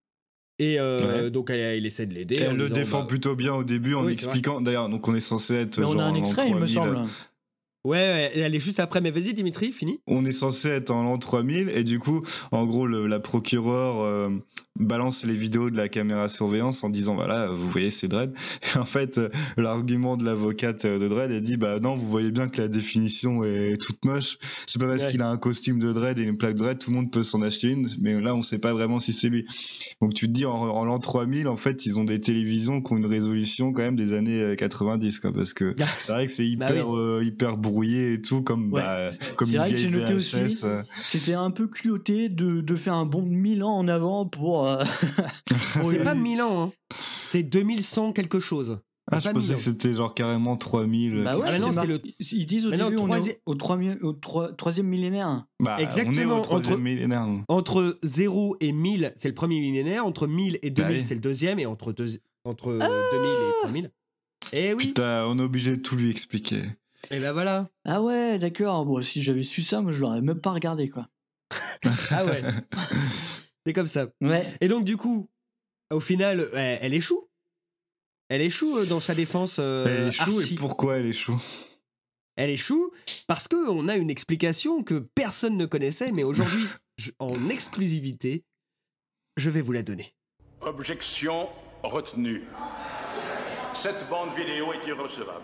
Et euh, Ouais. donc, elle, elle essaie de l'aider. Et en elle le disant, défend bah, plutôt bien au début en Oui, c'est expliquant. D'ailleurs, donc on est censé être. Mais on genre a un en extrait, il me trois mille. semble. Ouais, ouais, elle est juste après, mais vas-y, Dimitri, fini. On est censé être en l'an trois mille et du coup, en gros, le- la procureure euh, balance les vidéos de la caméra surveillance en disant voilà, vous voyez, c'est Dredd. Et en fait, euh, l'argument de l'avocate euh, de Dredd, elle dit bah non, vous voyez bien que la définition est toute moche. C'est pas parce Ouais. qu'il a un costume de Dredd et une plaque Dredd, tout le monde peut s'en acheter une, mais là, on sait pas vraiment si c'est lui. Donc tu te dis en, en l'an trois mille, en fait, ils ont des télévisions qui ont une résolution quand même des années euh, quatre-vingt-dix, quoi, parce que c'est vrai que c'est Bah hyper, euh, hyper brouillé et tout, comme Ouais. bah, comme C'est une vrai que j'ai vieille noté V H S, aussi, euh. c'était un peu culotté de, de faire un bond de mille ans en avant pour. euh, pour C'est une- pas mille ans, hein. C'est deux mille cent quelque chose. Ah, je pas pensais mille que c'était genre carrément trois mille. Bah quelque ouais, Ah, mais chose. non, c'est c'est mar- le- Ils disent au Mais non, début, on est troisi- au, au, troisième- au troi- troisième millénaire. Bah, on est Exactement, au troisième entre- millénaire. nous. Entre zéro et mille, c'est le premier millénaire. Entre mille et deux mille, Bah oui. c'est le deuxième. Et entre, deux, entre euh, deux mille et trois mille. Eh oui. Putain, on est obligé de tout lui expliquer. Et ben voilà. Ah ouais, d'accord. Bon, si j'avais su ça, moi je l'aurais même pas regardé quoi. Ah ouais. C'est comme ça. Ouais. Et donc, du coup, au final, elle, elle échoue. Elle échoue euh, dans sa défense. euh, Elle échoue archi. et pourquoi elle échoue? Elle échoue parce qu'on a une explication que personne ne connaissait, mais aujourd'hui, je- en exclusivité, je vais vous la donner. Objection retenue. Cette bande vidéo est irrecevable.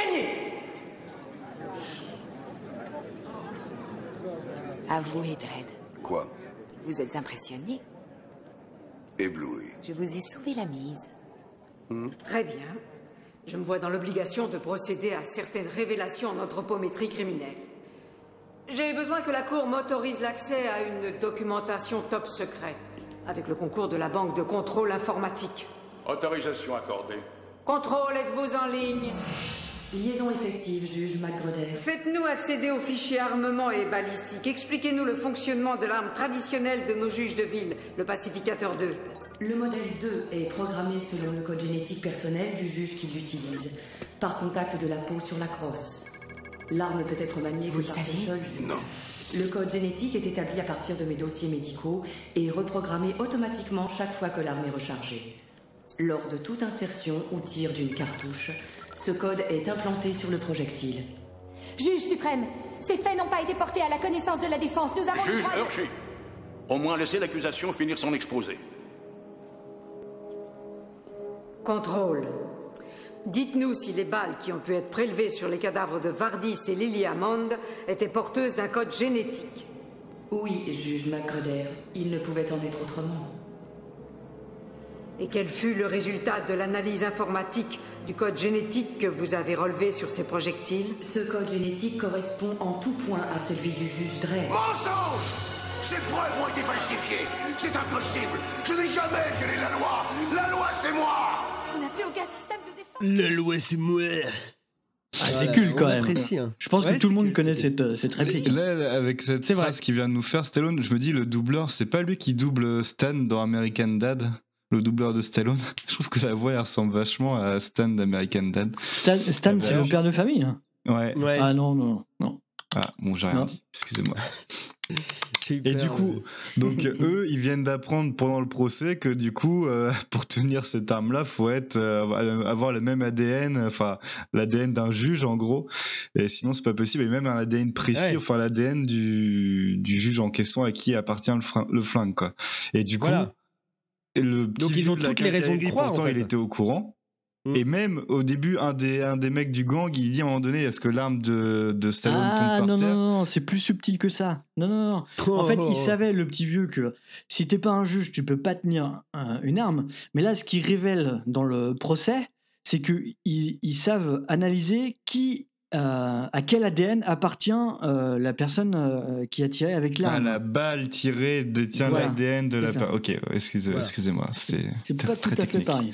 Avouez, Dredd, Quoi? vous êtes impressionné. Ébloui. Je vous ai sauvé la mise. Très bien. Je me vois dans l'obligation de procéder à certaines révélations en anthropométrie criminelle. J'ai besoin que la Cour m'autorise l'accès à une documentation top secret, avec le concours de la Banque de contrôle informatique. Autorisation accordée. Contrôle, êtes-vous en ligne? Liaison effective, juge McGruder. Faites-nous accéder aux fichiers armement et balistique. Expliquez-nous le fonctionnement de l'arme traditionnelle de nos juges de ville, le pacificateur deux. Le modèle deux est programmé selon le code génétique personnel du juge qui l'utilise, par contact de la peau sur la crosse. L'arme peut être maniée Vous que le par saviez? ce seul juge. Non. Le code génétique est établi à partir de mes dossiers médicaux et reprogrammé automatiquement chaque fois que l'arme est rechargée. Lors de toute insertion ou tir d'une cartouche, ce code est implanté sur le projectile. Juge suprême, ces faits n'ont pas été portés à la connaissance de la défense. Nous avons le Juge droit de- Hershey. Au moins laissez l'accusation finir son exposé. Contrôle. Dites-nous si les balles qui ont pu être prélevées sur les cadavres de Vardis et Lily Hammond étaient porteuses d'un code génétique. Oui, juge Macgruder, il ne pouvait en être autrement. Et quel fut le résultat de l'analyse informatique du code génétique que vous avez relevé sur ces projectiles? Ce code génétique correspond en tout point à celui du juge Dredd. Mensonge! Ces preuves ont été falsifiées. C'est impossible. Je n'ai jamais violé la loi. La loi, c'est moi. On n'a plus aucun système de défense. La loi, c'est moi. Ah, c'est Voilà, culte quand on même. apprécie, hein. Je pense Ouais, que tout le c'est monde culte, connaît c'est cette, cette réplique. Là, avec cette C'est vrai. phrase qu'il vient de nous faire, Stallone, je me dis, le doubleur, c'est pas lui qui double Stan dans American Dad, le doubleur de Stallone. Je trouve que la voix, elle ressemble vachement à Stan d'American Dad. Stan, Stan c'est le père de famille. Hein. Ouais. Ouais. Ah non, non, non. Ah, bon, j'ai rien Non. dit, excusez-moi. J'ai eu Et peur, du coup, euh. donc eux, ils viennent d'apprendre pendant le procès que du coup, euh, pour tenir cette arme-là, faut être euh, avoir le même A D N, enfin l'A D N d'un juge en gros. Et sinon, c'est pas possible. Et même un A D N précis, Ouais. enfin l'A D N du, du juge en question à qui appartient le, frin- le flingue, quoi. Et du coup, Voilà. le petit Donc, ils vieux ont de la toutes les raisons de quincaillerie, croire, en pourtant, fait. il était au courant. Mm. Et même au début, un des, un des mecs du gang, il dit à un moment donné, est-ce que l'arme de, de Stallone Ah tombe par non, terre? non, non, non, c'est plus subtil que ça. Non, non, non. En fait, Oh. il savait, le petit vieux, que si t'es pas un juge, tu peux pas tenir un- une arme. Mais là, ce qu'il révèle dans le procès, c'est qu'ils ils savent analyser qui, euh, à quel A D N appartient euh, la personne euh, qui a tiré avec Ah, l'arme. la balle tirée détient Voilà, l'A D N de la c'est ça. part. Ok, excusez, Voilà. excusez-moi, c'est C'est très pas tout à fait technique. pareil.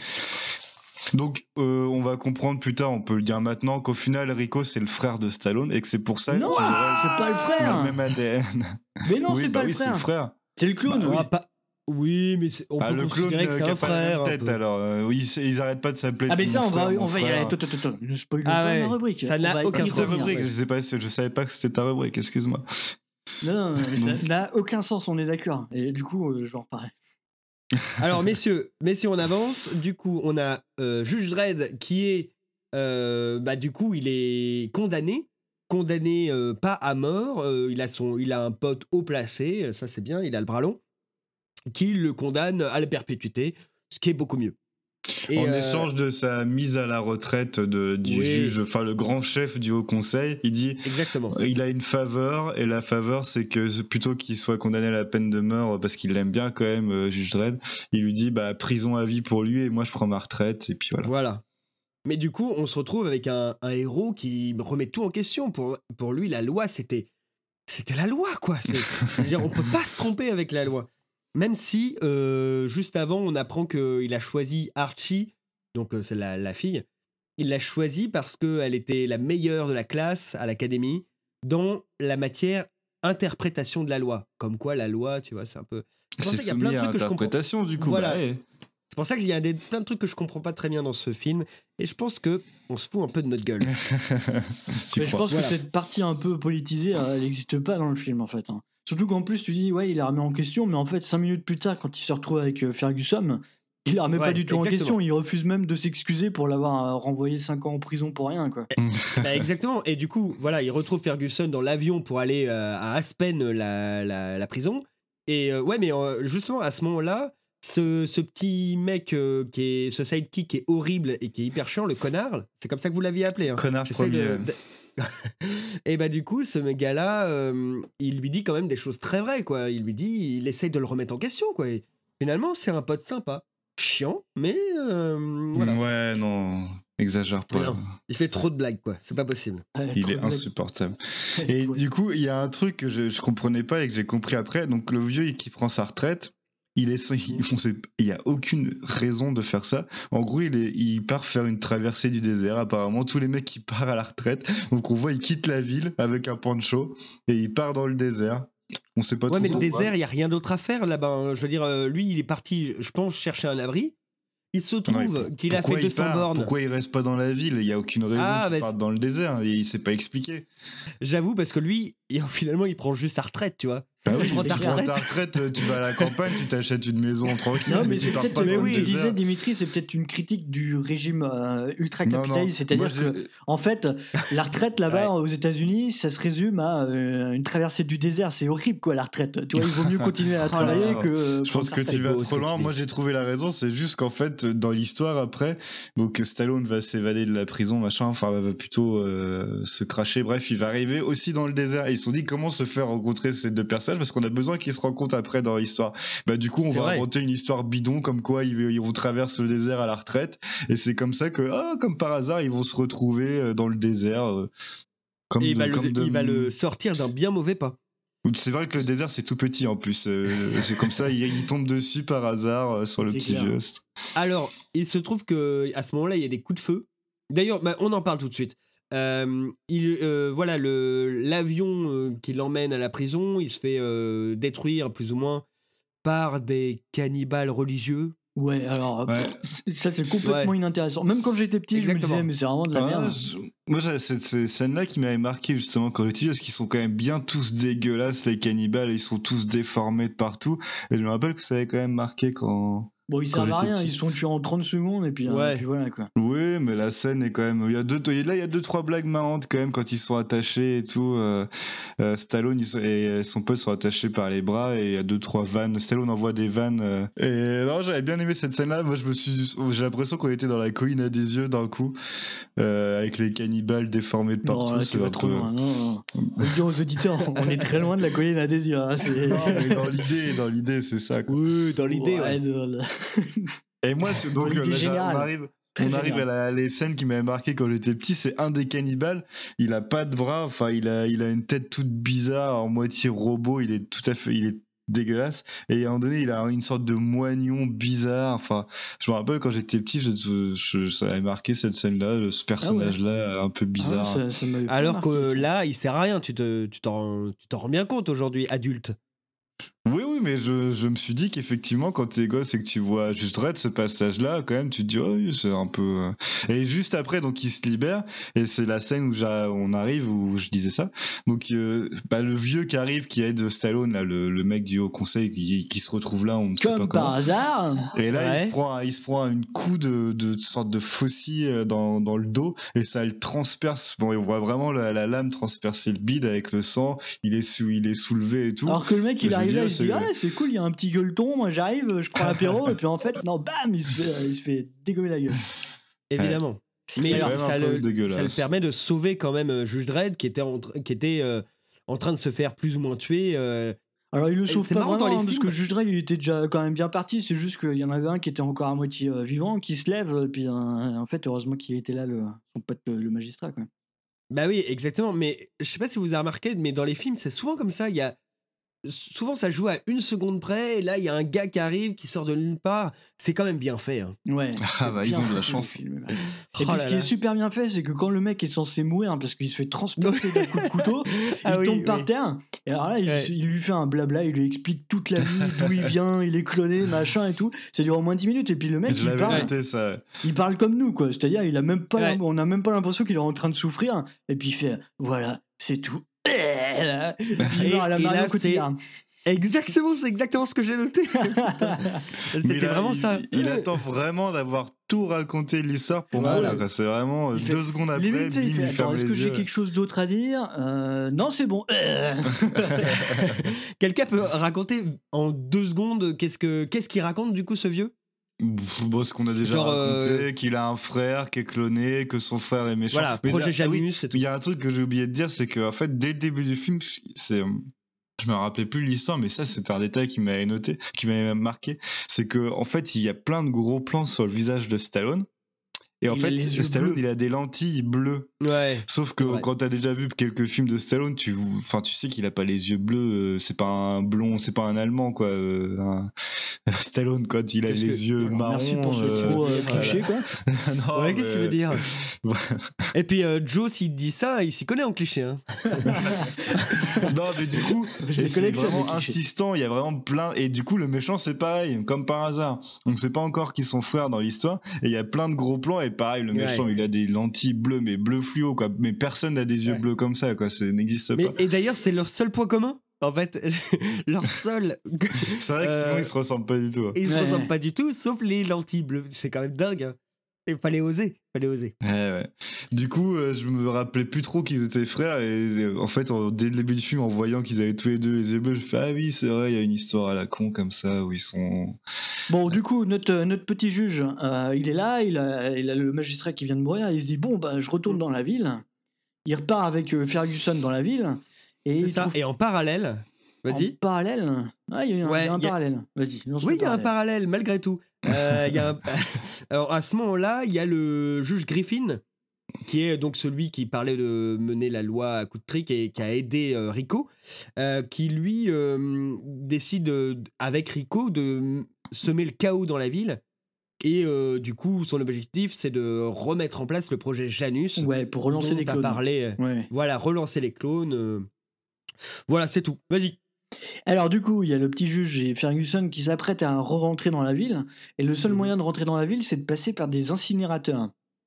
Donc, euh, on va comprendre plus tard, on peut le dire maintenant, qu'au final, Rico, c'est le frère de Stallone et que c'est pour ça Non, qu'ils auraient c'est pas le frère. le même A D N. Mais non, oui, c'est bah pas oui, le c'est frère. le frère. C'est le clone. Bah oui. Ah, pas- Oui, mais c'est- on Ah, peut le clone considérer que euh, c'est qui a un pas la frère. même un tête, peu. alors. euh, oui, ils, ils arrêtent pas de s'appeler. Ah, mais mon ça, on va, frère, mon on va y frère. aller. Attends, attends, attends. Ne spoil Ah pas ouais, ma rubrique. ça On n'a va aucun y Ah, ta revenir. rubrique, je sais pas, je savais pas que c'était ta rubrique, excuse-moi. Non, non, mais ça n'a aucun sens, on est d'accord. Et du coup, euh, je vais en reparler. Alors, messieurs, messieurs, on avance. Du coup, on a euh, Juge Dredd qui est. euh, bah, du coup, il est condamné. Condamné euh, pas à mort. euh, il, a son, il a un pote haut placé, euh, ça c'est bien, il a le bras long, qui le condamne à la perpétuité, ce qui est beaucoup mieux. Et, en euh, échange de sa mise à la retraite de, du Oui. juge, enfin le grand chef du Haut Conseil, il dit Exactement. il a une faveur, et la faveur c'est que plutôt qu'il soit condamné à la peine de mort parce qu'il l'aime bien quand même, euh, juge Dredd, il lui dit bah prison à vie pour lui et moi je prends ma retraite et puis voilà. Voilà. Mais du coup, on se retrouve avec un, un héros qui remet tout en question. Pour, pour lui, la loi, c'était, c'était la loi, quoi. C'est, c'est-à-dire, on peut pas se tromper avec la loi. Même si, euh, juste avant, on apprend qu'il a choisi Archie, donc euh, c'est la, la fille, il l'a choisie parce qu'elle était la meilleure de la classe à l'académie dans la matière interprétation de la loi. Comme quoi, la loi, tu vois, c'est un peu... C'est pour ça C'est qu'il y a plein soumis de à trucs que je comprends. interprétation du coup. Voilà. Bah, ouais. C'est pour ça qu'il y a des, plein de trucs que je comprends pas très bien dans ce film. Et je pense que on se fout un peu de notre gueule. Tu Mais je crois. pense Voilà. que cette partie un peu politisée, euh, elle n'existe pas dans le film en fait. hein. Surtout qu'en plus tu dis ouais il la remet en question, mais en fait cinq minutes plus tard quand il se retrouve avec euh, Ferguson, il la remet Ouais, pas du tout en exactement. question. Il refuse même de s'excuser pour l'avoir euh, renvoyé cinq ans en prison pour rien quoi. Bah, exactement. Et du coup, voilà, il retrouve Ferguson dans l'avion pour aller euh, à Aspen, la, la, la prison. Et euh, ouais, mais euh, justement, à ce moment-là, ce, ce petit mec, euh, qui est, ce sidekick qui est horrible et qui est hyper chiant, le connard, c'est comme ça que vous l'aviez appelé. Hein. Connard J'essaie premier. de- de- et bah du coup, ce gars-là, euh, il lui dit quand même des choses très vraies, quoi. Il lui dit, il essaye de le remettre en question, quoi. Et finalement, c'est un pote sympa. Chiant, mais euh, voilà. Ouais, non, exagère pas. Non, il fait trop de blagues, quoi. C'est pas possible. Ouais, Il trop est de blagues. insupportable. Et du coup, il y a un truc que je, je comprenais pas et que j'ai compris après. Donc, le vieux qui prend sa retraite, il est, il, on sait, il y a aucune raison de faire ça. En gros, il, est, il part faire une traversée du désert. Apparemment, tous les mecs qui partent à la retraite, donc on voit, il quitte la ville avec un poncho et il part dans le désert. On sait pas Ouais, trop mais le pourquoi. désert, il y a rien d'autre à faire là-bas. hein. Je veux dire, euh, lui, il est parti, je pense, chercher un abri. Il se Ouais, trouve pour- qu'il a pourquoi fait il deux cents part bornes. Pourquoi il reste pas dans la ville? Il y a aucune raison Ah, qu'il bah, parte c'est- dans le désert. Et il s'est pas expliqué. J'avoue, parce que lui, il- finalement, il prend juste sa retraite, tu vois. Bah oui, prends tu ta prends retraite. ta retraite, tu vas à la campagne, tu t'achètes une maison tranquille. Non, mais c'est tu pars peut-être, pas mais dans oui, le tu disais désert. Dimitri, c'est peut-être une critique du régime euh, ultra Non, non. capitaliste, c'est-à-dire Moi, que, j'ai- en fait, la retraite là-bas Ouais. aux États-Unis, ça se résume à euh, une traversée du désert. C'est horrible, quoi, la retraite. Tu vois, il vaut mieux continuer à travailler non. que. euh, Je pense prendre que sa tu retraite. vas beau, ce trop que loin. tu dis. Moi, j'ai trouvé la raison. C'est juste qu'en fait, dans l'histoire après, donc Stallone va s'évader de la prison, machin. Enfin, va plutôt euh, se cracher. Bref, il va arriver aussi dans le désert. Et ils se sont dit comment se faire rencontrer ces deux personnages parce qu'on a besoin qu'ils se rencontrent après dans l'histoire. Bah, du coup, on C'est va vrai. inventer une histoire bidon comme quoi ils, ils vont traverser le désert à la retraite. Et c'est comme ça que, ah, comme par hasard, ils vont se retrouver euh, dans le désert. euh, Comme Et il de- va, le, comme de- il va le sortir d'un bien mauvais pas. C'est vrai que le désert c'est tout petit en plus. euh, c'est comme ça, il, il tombe dessus par hasard euh, sur le C'est petit clair. vieux. Alors, il se trouve que à ce moment-là, il y a des coups de feu. D'ailleurs, bah, on en parle tout de suite. Euh, il, euh, voilà, le, l'avion euh, qui l'emmène à la prison, il se fait euh, détruire plus ou moins par des cannibales religieux. Ouais, alors, Ouais. pff, ça c'est complètement Ouais. inintéressant. Même quand j'étais petit, Exactement. je me disais, mais c'est vraiment de la Ah, merde. je- Moi, j'ai cette, cette scène-là qui m'avait marqué justement quand j'étais petit, parce qu'ils sont quand même bien tous dégueulasses, les cannibales, ils sont tous déformés de partout. Et je me rappelle que ça avait quand même marqué quand. Bon, ils quand servent à j'étais rien, petit. ils sont tués en trente secondes et puis, euh, Ouais. et puis voilà quoi. Oui, mais la scène est quand même. Il y a deux, là, il y a deux trois blagues marrantes quand même quand ils sont attachés et tout. Euh, euh, Stallone ils sont- et son pote sont attachés par les bras et il y a deux trois vannes. Stallone envoie des vannes. euh, Et non, j'avais bien aimé cette scène-là. Moi, je me suis, j'ai l'impression qu'on était dans la colline à des yeux d'un coup, euh, avec les cannibales déformés de partout. Non, là, c'est tu vas un trop peu- loin. Non, non. Faut le dire aux auditeurs, on est très loin de la colline à des yeux. Hein, c'est... Non, mais dans l'idée, dans l'idée, c'est ça. Quoi. Oui, dans l'idée. Ouais, ouais. dans le- Et moi, c'est donc Dans l'idée là, j'a- on générale. arrive, Très on arrive génial. à la- les scènes qui m'avaient marqué quand j'étais petit. C'est un des cannibales. Il a pas de bras. Enfin, il a, il a une tête toute bizarre, en moitié robot. Il est tout à fait, il est dégueulasse. Et à un moment donné, il a une sorte de moignon bizarre. Enfin, je me rappelle quand j'étais petit, je, je, ça avait marqué cette scène-là, ce personnage-là un peu bizarre. Ah, ça- ça m'avait pas Alors marqué, que ça. là, il sert à rien. Tu te, tu t'en, tu t'en rends bien compte aujourd'hui, adulte. Oui, oui, mais je, je me suis dit qu'effectivement, quand t'es gosse et que tu vois juste Red, ce passage-là, quand même, tu te dis, oh, oui, c'est un peu. euh. Et juste après, donc, il se libère, et c'est la scène où j'a- on arrive, où je disais ça. Donc, euh, bah, le vieux qui arrive, qui aide Stallone, là, le, le mec du Haut Conseil, qui, qui se retrouve là, on ne sait pas Comme comment. par hasard. Et là, il, Ouais. se prend, un- il se prend une coup de, de, sorte de faucille euh, dans, dans le dos, et ça le transperce. Bon, on voit vraiment la, la lame transpercer le bide avec le sang, il est, sous, il est soulevé et tout. Alors que le mec, Je il veux arrive là, dire, il se dit, c'est- ah, c'est cool, il y a un petit gueuleton, moi j'arrive, je prends l'apéro, et puis en fait, non, bam, il se fait, il se fait dégommer la gueule. Évidemment. C'est Mais quand alors, même ça, un peu le, dégueulasse. ça le permet de sauver quand même euh, Juge Dredd qui était, en, tr- qui était euh, en train de se faire plus ou moins tuer. euh. Alors il le Et sauve c'est pas marrant dans vraiment, les hein, parce films. que Juge Dredd, il était déjà quand même bien parti, c'est juste qu'il y en avait un qui était encore à moitié euh, vivant, qui se lève, et puis euh, en fait, heureusement qu'il était là, le, son pote, le, le magistrat, quoi. Bah oui, exactement. Mais je sais pas si vous avez remarqué, mais dans les films, c'est souvent comme ça. Il y a souvent ça joue à une seconde près. Et là, il y a un gars qui arrive, qui sort de nulle part. C'est quand même bien fait. Hein. Ouais. Ah bah, ils Bien ont de la fait, le chance. film, ouais. Oh Et puis là ce qui là. est super bien fait, c'est que quand le mec est censé mourir, parce qu'il se fait transpercer d'un coup de couteau, Ah il oui, tombe par oui. terre. Et alors là, il, Ouais. il lui fait un blabla, il lui explique toute la vie, d'où il vient, il est cloné, machin et tout. Ça dure au moins dix minutes. Et puis le mec, Je il l'avais parle, noté, ça. il parle comme nous, quoi. C'est-à-dire, il a même pas, Ouais. on n'a même pas l'impression qu'il est en train de souffrir. Et puis il fait, voilà, c'est tout. Et puis il Et- meurt à la et Marion là, Cotillard. Exactement, c'est exactement ce que j'ai noté. Putain. Mais C'était là, vraiment il, ça. Il attend vraiment d'avoir tout raconté l'histoire pour Ouais. moi. Là, c'est vraiment euh, Il fait- deux secondes après, Limite, tu sais, bim, il il fait, attends, ferme est-ce les que j'ai yeux. quelque chose d'autre à dire Euh, Non, c'est bon. Quelqu'un peut raconter en deux secondes qu'est-ce que qu'est-ce qu'il raconte du coup ce vieux? Pff, Bon, ce qu'on a déjà Genre, raconté, euh, qu'il a un frère qui est cloné, que son frère est méchant. Voilà, Mais projet là- ah oui, Janus et tout. il y a un truc que j'ai oublié de dire, c'est qu'en fait, dès le début du film, c'est, je me rappelais plus l'histoire, mais ça, c'était un détail qui m'avait noté, qui m'avait marqué. C'est que, en fait, il y a plein de gros plans sur le visage de Stallone. Et en Il a fait, les yeux Stallone, bleus. il a des lentilles bleues. Ouais. Sauf que C'est vrai. quand t'as déjà vu quelques films de Stallone, tu, enfin, tu sais qu'il a pas les yeux bleus. euh, C'est pas un blond, c'est pas un Allemand, quoi. euh, un- Stallone, quand il a Qu'est-ce les que- yeux Alors, marrons. merci pour ce euh, faux euh, voilà. cliché, quoi. Non, Ouais, qu'est-ce que tu mais- veux dire? Et puis euh, Joe, s'il te dit ça, il s'y connaît en cliché. Hein. Non, mais du coup, Je et les c'est collectionne, vraiment les clichés. insistant. Il y a vraiment plein. Et du coup, le méchant, c'est pareil, comme par hasard. On ne sait pas encore qui sont frères dans l'histoire. Et il y a plein de gros plans. Et pareil, le Ouais. méchant, il a des lentilles bleues, mais bleu fluo, quoi. Mais personne n'a des yeux Ouais. bleus comme ça, quoi. Ça n'existe Mais, pas. et d'ailleurs, c'est leur seul point commun. En fait, leur seul. C'est vrai que euh, sinon ils se ressemblent pas du tout. Hein. Ils se ouais. ressemblent pas du tout, sauf les lentilles bleues. C'est quand même dingue. Hein. Il fallait oser, fallait oser. Ouais, ouais. Du coup, euh, je me rappelais plus trop qu'ils étaient frères et euh, en fait, en, dès le début du film, en voyant qu'ils avaient tous les deux les yeux bleus, je fais ah oui, c'est vrai, il y a une histoire à la con comme ça où ils sont. Bon, du coup, notre notre petit juge, euh, il est là, il a, il a le magistrat qui vient de mourir, il se dit bon bah je retourne dans la ville. Il repart avec euh, Ferguson dans la ville et c'est ça. Trouve... Et en parallèle. Vas-y. En parallèle Ah, il y a, ouais, y a un y a... parallèle. Vas-y. Oui, il y a un parallèle, malgré tout. Euh, y a un... Alors, à ce moment-là, il y a le juge Griffin, qui est donc celui qui parlait de mener la loi à coup de trick et qui a aidé euh, Rico, euh, qui lui euh, décide, euh, avec Rico, de semer le chaos dans la ville. Et euh, du coup, son objectif, c'est de remettre en place le projet Janus. Ouais, pour relancer les clones. Parlé, ouais. Voilà, relancer les clones. Euh... Voilà, c'est tout. Vas-y. Alors du coup, il y a le petit juge et Ferguson qui s'apprêtent à re-rentrer dans la ville, et le seul mmh. moyen de rentrer dans la ville, c'est de passer par des incinérateurs.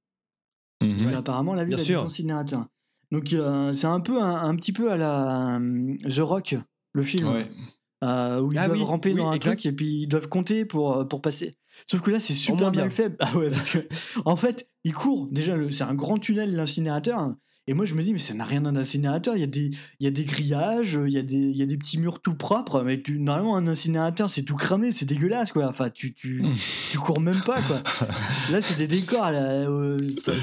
Mmh. Ouais. Apparemment, la ville Bien a sûr. des incinérateurs. Donc euh, c'est un peu un, un petit peu à la um, The Rock, le film, ouais. euh, où ils ah, doivent oui, ramper oui, dans un exact. truc et puis ils doivent compter pour pour passer. Sauf que là, c'est super bien fait. Ah ouais, parce que en fait, ils courent. Déjà, le, c'est un grand tunnel l'incinérateur. Et moi, je me dis, mais ça n'a rien d'un incinérateur. Il y a des, il y a des grillages, il y a des, il y a des petits murs tout propres. Mais tu, normalement, un incinérateur, c'est tout cramé, c'est dégueulasse, quoi. Enfin, tu, tu, tu cours même pas, quoi. Là, c'est des décors. Là, euh,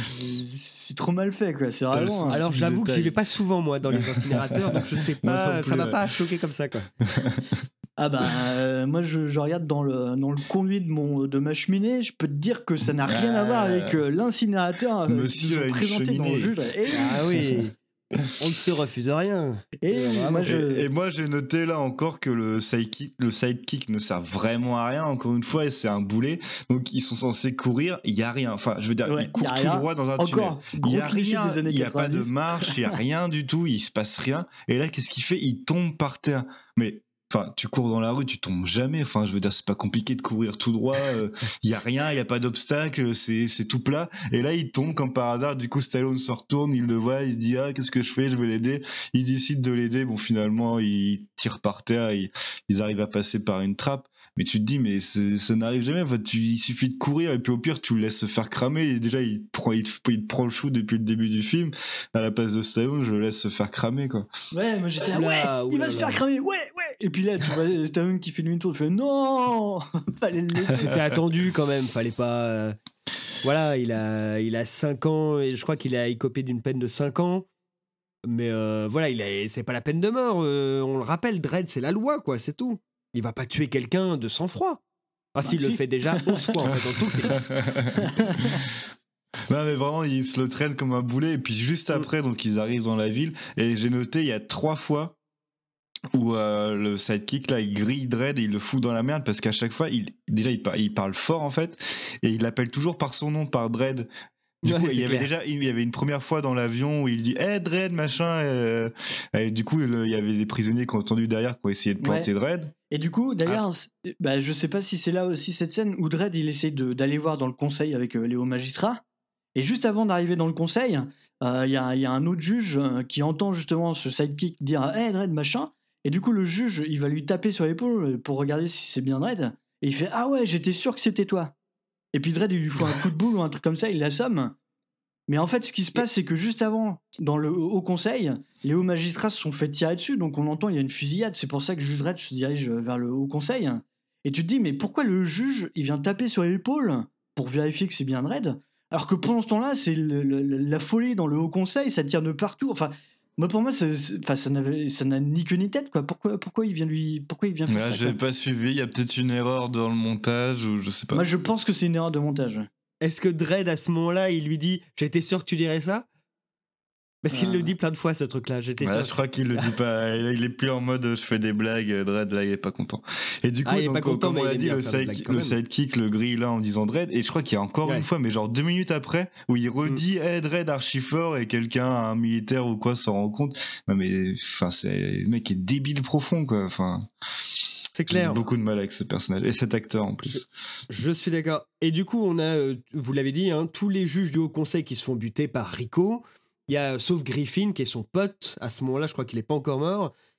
c'est trop mal fait, quoi. C'est vraiment. Alors, j'avoue que j'y vais pas souvent, moi, dans les incinérateurs, donc je sais pas. Ça m'a ouais. pas choqué comme ça, quoi. Ah bah euh, moi je, je regarde dans le dans le conduit de mon de ma cheminée, je peux te dire que ça n'a rien à voir avec euh, l'incinérateur euh, qui nous ont présenté dans le juge. Et... Ah oui. On ne se refuse rien. Et, et, moi, je... et, et moi j'ai noté là encore que le sidekick, le sidekick ne sert vraiment à rien. Encore une fois, c'est un boulet. Donc ils sont censés courir, il y a rien. Enfin, je veux dire, ouais, ils courent tout rien. droit dans un encore, tunnel. Il y a rien. Il n'y a pas de marche, il y a rien du tout. Il se passe rien. Et là, qu'est-ce qu'il fait ? Il tombe par terre. Mais enfin, tu cours dans la rue, tu tombes jamais. Enfin, je veux dire, c'est pas compliqué de courir tout droit. Il euh, y a rien, il y a pas d'obstacle, c'est c'est tout plat. Et là, il tombe comme par hasard. Du coup, Stallone se retourne, il le voit, il se dit ah, qu'est-ce que je fais ? Je vais l'aider. Il décide de l'aider. Bon, finalement, il tire par terre. Il, ils arrivent à passer par une trappe. Mais tu te dis, mais ça n'arrive jamais. Enfin, tu, il suffit de courir et puis au pire, tu le laisses se faire cramer. Et déjà, il te prend, il te, il te prend le chou depuis le début du film. À la place de Stallone, je le laisse se faire cramer, quoi. Ouais, moi j'étais là, ouais, il va se faire cramer, ouais, ouais. Et puis là, tu vois Stallone qui fait demi-tour, tu fais non, fallait le laisser. C'était attendu quand même, fallait pas. Euh... Voilà, il a, il a cinq ans et je crois qu'il a écopé d'une peine de cinq ans. Mais euh, voilà, il a, c'est pas la peine de mort. Euh, on le rappelle, Dredd, c'est la loi, quoi, c'est tout. Il va pas tuer quelqu'un de sang-froid. Ah, bah, s'il si. le fait déjà onze fois, en fait, dans tout le film. Non, mais vraiment, il se le traîne comme un boulet. Et puis, juste après, donc, ils arrivent dans la ville. Et j'ai noté, il y a trois fois où euh, le sidekick, là, il grille Dredd et il le fout dans la merde. Parce qu'à chaque fois, il, déjà, il, par, il parle fort, en fait. Et il l'appelle toujours par son nom, par Dredd. Du ouais, coup, il y avait clair. déjà, il y avait une première fois dans l'avion où il dit, hey, Dredd, machin. Euh... Et du coup, il y avait des prisonniers qui ont entendu derrière qui ont essayé de planter ouais. Dredd. Et du coup, d'ailleurs, ah. bah, je sais pas si c'est là aussi cette scène où Dredd, il essaie de, d'aller voir dans le conseil avec euh, les hauts magistrats. Et juste avant d'arriver dans le conseil, il euh, y, y a un autre juge euh, qui entend justement ce sidekick dire, hey, Dredd, machin. Et du coup, le juge, il va lui taper sur l'épaule pour regarder si c'est bien Dredd. Et il fait, ah ouais, j'étais sûr que c'était toi. Et puis Dredd, il lui fout un coup de boule ou un truc comme ça, il l'assomme. Mais en fait, ce qui se passe, c'est que juste avant, dans le Haut Conseil, les hauts magistrats se sont fait tirer dessus, donc on entend il y a une fusillade. C'est pour ça que Juge Dredd se dirige vers le Haut Conseil. Et tu te dis, mais pourquoi le juge, il vient taper sur l'épaule pour vérifier que c'est bien Dredd, alors que pendant ce temps-là, c'est le, le, la folie dans le Haut Conseil, ça tire de partout. Enfin, moi, pour moi, c'est, c'est, enfin, ça, n'avait, ça n'a ni queue ni tête, quoi. Pourquoi, pourquoi il vient lui, pourquoi il vient faire là, ça ? J'ai pas suivi. Il y a peut-être une erreur dans le montage ou je sais pas. Moi, je pense que c'est une erreur de montage. Est-ce que Dredd, à ce moment-là, il lui dit « J'étais sûr que tu dirais ça ?» Parce qu'il ah. le dit plein de fois, ce truc-là. J'étais ouais, sûr. Je crois qu'il le dit pas. Il est plus en mode « Je fais des blagues ». Dredd, là, il est pas content. Et du coup, ah, donc, content, comme on l'a dit, le, side, le sidekick le grille là en disant Dredd. Et je crois qu'il y a encore ouais. une fois, mais genre deux minutes après, où il redit mm. « Hey, Dredd, archi fort » et quelqu'un, un militaire ou quoi, s'en rend compte. Non, mais enfin, c'est le mec est débile profond, quoi. Enfin... C'est clair. J'ai beaucoup de mal avec ce personnage et cet acteur en plus. Je, je suis d'accord. Et du coup, on a, euh, vous l'avez dit, hein, tous les juges du Haut Conseil qui se font buter par Rico. Il y a, sauf Griffin qui est son pote. À ce moment-là, je crois qu'il n'est pas encore mort.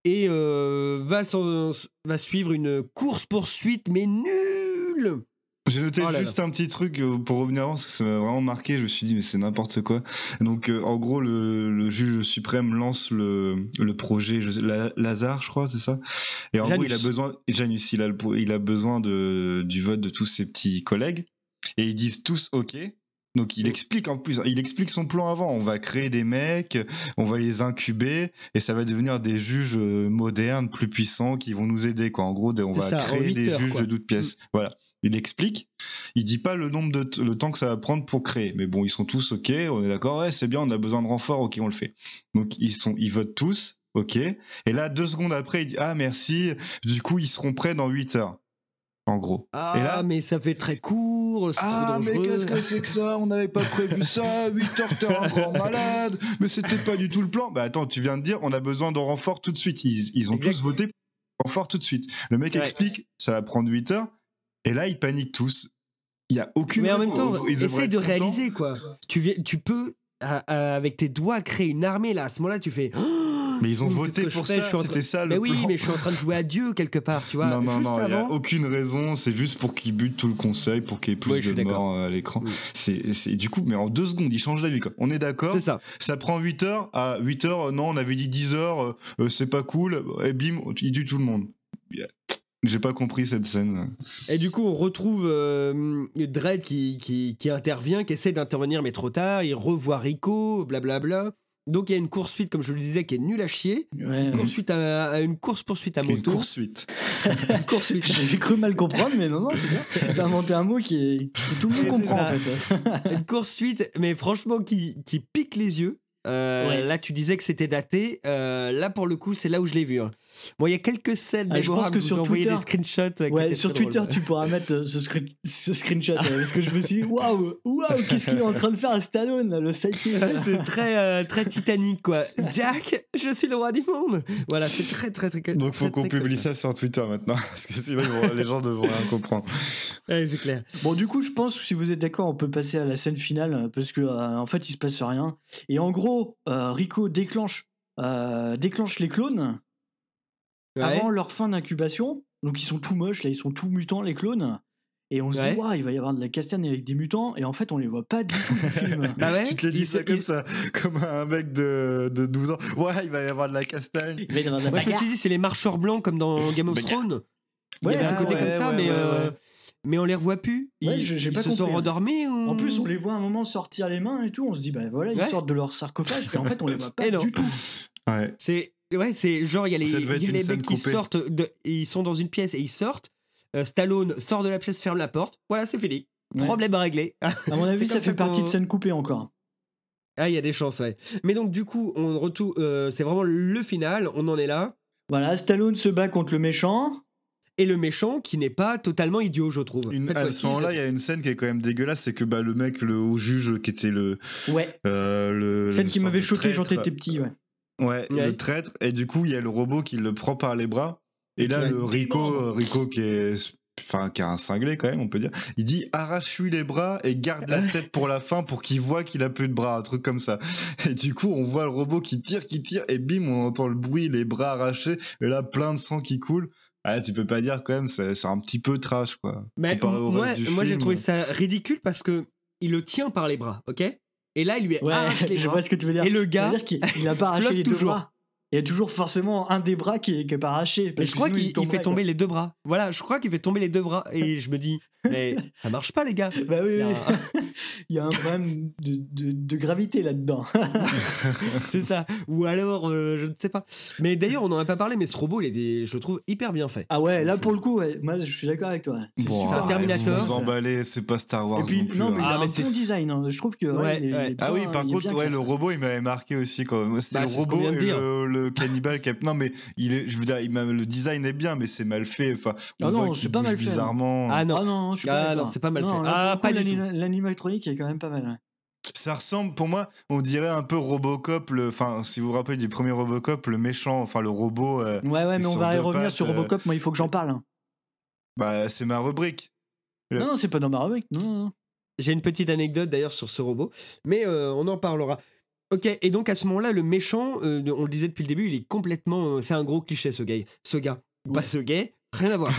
et euh, va, s'en- va suivre une course-poursuite, mais nulle. J'ai noté Oh là juste un petit truc euh, pour revenir avant, parce que ça m'a vraiment marqué. Je me suis dit, mais c'est n'importe quoi. Donc, euh, en gros, le, le juge suprême lance le, le projet je- la- Lazare, je crois, c'est ça. Et en Janus. gros, il a besoin, Janus, il a, le- il a besoin de, du vote de tous ses petits collègues. Et ils disent tous OK. Donc, il explique en plus, il explique son plan avant. On va créer des mecs, on va les incuber, et ça va devenir des juges euh, modernes, plus puissants, qui vont nous aider, quoi. En gros, des- on C'est va ça, en créer huit des heures, juges quoi. de toutes pièces. Voilà. Il explique. Il dit pas le nombre de t- le temps que ça va prendre pour créer. Mais bon, ils sont tous OK. On est d'accord. Ouais, c'est bien. On a besoin de renfort. OK, on le fait. Donc ils sont, ils votent tous. OK. Et là, deux secondes après, il dit ah merci. Du coup, ils seront prêts dans huit heures. En gros. Ah, Et là, mais ça fait très court, c'est ah, trop mais dangereux. qu'est-ce que c'est que ça? On n'avait pas prévu ça. huit heures, t'es un grand malade. Mais c'était pas du tout le plan. Bah attends, tu viens de dire, on a besoin de renfort tout de suite. Ils, ils ont Exact. tous voté pour renfort tout de suite. Le mec Ouais. explique, ça va prendre huit heures. Et là, ils paniquent tous. Il y a aucune Mais en même raison. temps, Ils devraient essaye être de contents. réaliser, quoi. Tu, viens- tu peux, à- à- avec tes doigts, créer une armée, là. À ce moment-là, tu fais... Mais ils ont Qu'est-ce voté que je pour fais ça, Je suis en train- c'était ça le Mais oui, plan. mais je suis en train de jouer à Dieu, quelque part, tu vois. Non, non, Juste non, il n'y a avant... aucune raison, c'est juste pour qu'ils butent tout le conseil, pour qu'il y ait plus Ouais, je suis de d'accord. morts euh, à l'écran. Oui. C'est, c'est, du coup, mais en deux secondes, ils changent d'avis. Quoi. On est d'accord, C'est ça. ça prend huit heures, à huit heures, euh, non, on avait dit dix heures, euh, euh, c'est pas cool, et bim, il tue tout le monde. Yeah. J'ai pas compris cette scène. Et du coup, on retrouve euh, Dredd qui, qui, qui intervient, qui essaie d'intervenir, mais trop tard. Il revoit Rico, blablabla. Donc il y a une course-suite, comme je le disais, qui est nulle à chier. Ouais. Une course-suite à, à- une course-poursuite à Une moto. poursuite. Une course-suite. J'ai cru mal comprendre, mais non, non, c'est bien. J'ai inventé un mot qui est... que tout le monde C'est comprend, ça. en fait. Une course-suite, mais franchement, qui, qui pique les yeux. Euh, Ouais. Là, tu disais que c'était daté. Euh, là, pour le coup, c'est là où je l'ai vu. hein. Bon, il y a quelques scènes. Ah, je pense mémorables, que vous sur envoyez Twitter- des screenshots. euh, qui Ouais, étaient sur très Twitter, drôles. tu pourras mettre euh, ce, screen- ce screenshot. euh, parce que je me suis dit, waouh, waouh, qu'est-ce qu'il est en train de faire à Stallone, là, le sidekick. C'est très, euh, très Titanic, quoi. Jack, je suis le roi du monde. Voilà, c'est très, très, très. Donc faut très, qu'on très publie comme ça sur Twitter maintenant, parce que sinon ils vont- les gens devront rien comprendre. Ouais, c'est clair. Bon, du coup, je pense que si vous êtes d'accord, on peut passer à la scène finale euh, parce que euh, en fait, il se passe rien. Et en gros, euh, Rico déclenche, euh, déclenche les clones Ouais. avant leur fin d'incubation. Donc, ils sont tout moches, là, ils sont tout mutants, les clones. Et on se Ouais. dit, waouh, il va y avoir de la castagne avec des mutants. Et en fait, on les voit pas du tout du film. Bah ouais. Tu te l'as dit il ça se- comme il- ça, comme un mec de, de douze ans. Ouais, il va y avoir de la castagne. Il va y avoir de la Moi, je me bagarre. suis dit, c'est les marcheurs blancs comme dans Game of Bagarre. Thrones. Ouais, il y avait un ah, côté ouais, comme ça, ouais, mais, ouais, euh, ouais. mais on les revoit plus. Ils, Ouais, j'ai- j'ai ils pas se compris, sont hein. rendormis ou... En plus, on les voit un moment sortir les mains et tout. On se dit, bah voilà, ils Ouais. sortent de leur sarcophage. Et en fait, on les voit pas Et non. du tout. Ouais. C'est ouais, c'est genre il y a les, Ça devait il y a être une les scène mecs qui coupée. sortent, de, ils sont dans une pièce et ils sortent. Euh, Stallone sort de la pièce, ferme la porte. Voilà, c'est fini. Ouais. Problème réglé. À mon avis, C'est ça comme fait ça partie qu'on- de scène coupée encore. Ah, il y a des chances, ouais. Mais donc du coup, on retourne. euh, c'est vraiment le final. On en est là. Voilà, Stallone se bat contre le méchant. Et le méchant qui n'est pas totalement idiot, je trouve. Une, Cette à fois-ci, ce moment-là, je- il y a une scène qui est quand même dégueulasse, c'est que bah, le mec, le haut juge qui était le. Ouais. Euh, le Celle le qui sorte m'avait de choqué quand traître. t'étais petit, ouais. Ouais, Ouais. le traître. Et du coup, il y a le robot qui le prend par les bras. Et là, Ouais. le Rico, euh, Rico qui est. Enfin, qui a un cinglé quand même, on peut dire. Il dit arrache-lui les bras et garde la tête pour la fin pour qu'il voit qu'il a plus de bras, un truc comme ça. Et du coup, on voit le robot qui tire, qui tire, et bim, on entend le bruit, les bras arrachés, et là, plein de sang qui coule. Ah, tu peux pas dire quand même, c'est c'est un petit peu trash, quoi. Mais Comparé au moi, reste du moi j'ai film. trouvé ça ridicule parce que il le tient par les bras, ok. Et là, il lui Ouais, arrache les je bras. vois ce que tu veux dire. Et le Ça gars veut dire qu'il il a pas arraché flotte les deux toujours. bras. Il y a toujours forcément un des bras qui est, qui est pas arraché. Mais parce je que crois sinon, qu'il il tomberait, fait tomber les deux bras. Voilà, je crois qu'il fait tomber les deux bras. Et je me dis, mais ça marche pas, les gars. quoi. Bah oui, Il y a oui. un- Il y a un problème de, de, de gravité là-dedans. C'est ça. Ou alors, euh, je ne sais pas. Mais d'ailleurs, on n'en a pas parlé, mais ce robot, il était, je le trouve hyper bien fait. Ah ouais, là pour le coup, ouais, moi je suis d'accord avec toi. C'est Bon, super un Terminator. Vous vous emballez, c'est pas Star Wars Et puis, non plus. non, mais hein. il a Ah, mais un c'est- bon design. hein. Je trouve que. ouais, Ouais, il est- ouais. il est Ah bien- oui, par il est contre, bien ouais, classé. le robot, il m'avait marqué aussi quand même. C'était Bah, le c'est ce qu'on robot vient de et dire. le, le cannibale cap. Non, mais il est, je veux dire, il m'a- le design est bien, mais c'est mal fait. Enfin, on Ah non, voit c'est qu'il pas bouge mal fait, non. bizarrement. Ah non. Ah non, je suis pas Ah d'accord. non, c'est pas mal Non, fait. là, Ah, pour le pas coup, du l'anima- L'animatronique est quand même pas mal. ouais. Ça ressemble, pour moi, on dirait un peu Robocop. le- Enfin, si vous vous rappelez du premier Robocop, le méchant, enfin le robot. euh, Ouais, ouais, qui mais on sur va y deux revenir pattes, sur euh, Robocop. Moi, il faut que j'en parle. hein. Bah, c'est ma rubrique. Euh. Non, non, c'est pas dans ma rubrique. Non, non, non. J'ai une petite anecdote d'ailleurs sur ce robot, mais euh, on en parlera. Ok, et donc à ce moment-là, le méchant, euh, on le disait depuis le début, il est complètement... Euh, c'est un gros cliché, ce gars. Ce gars. Oui. Pas ce gay, rien à voir.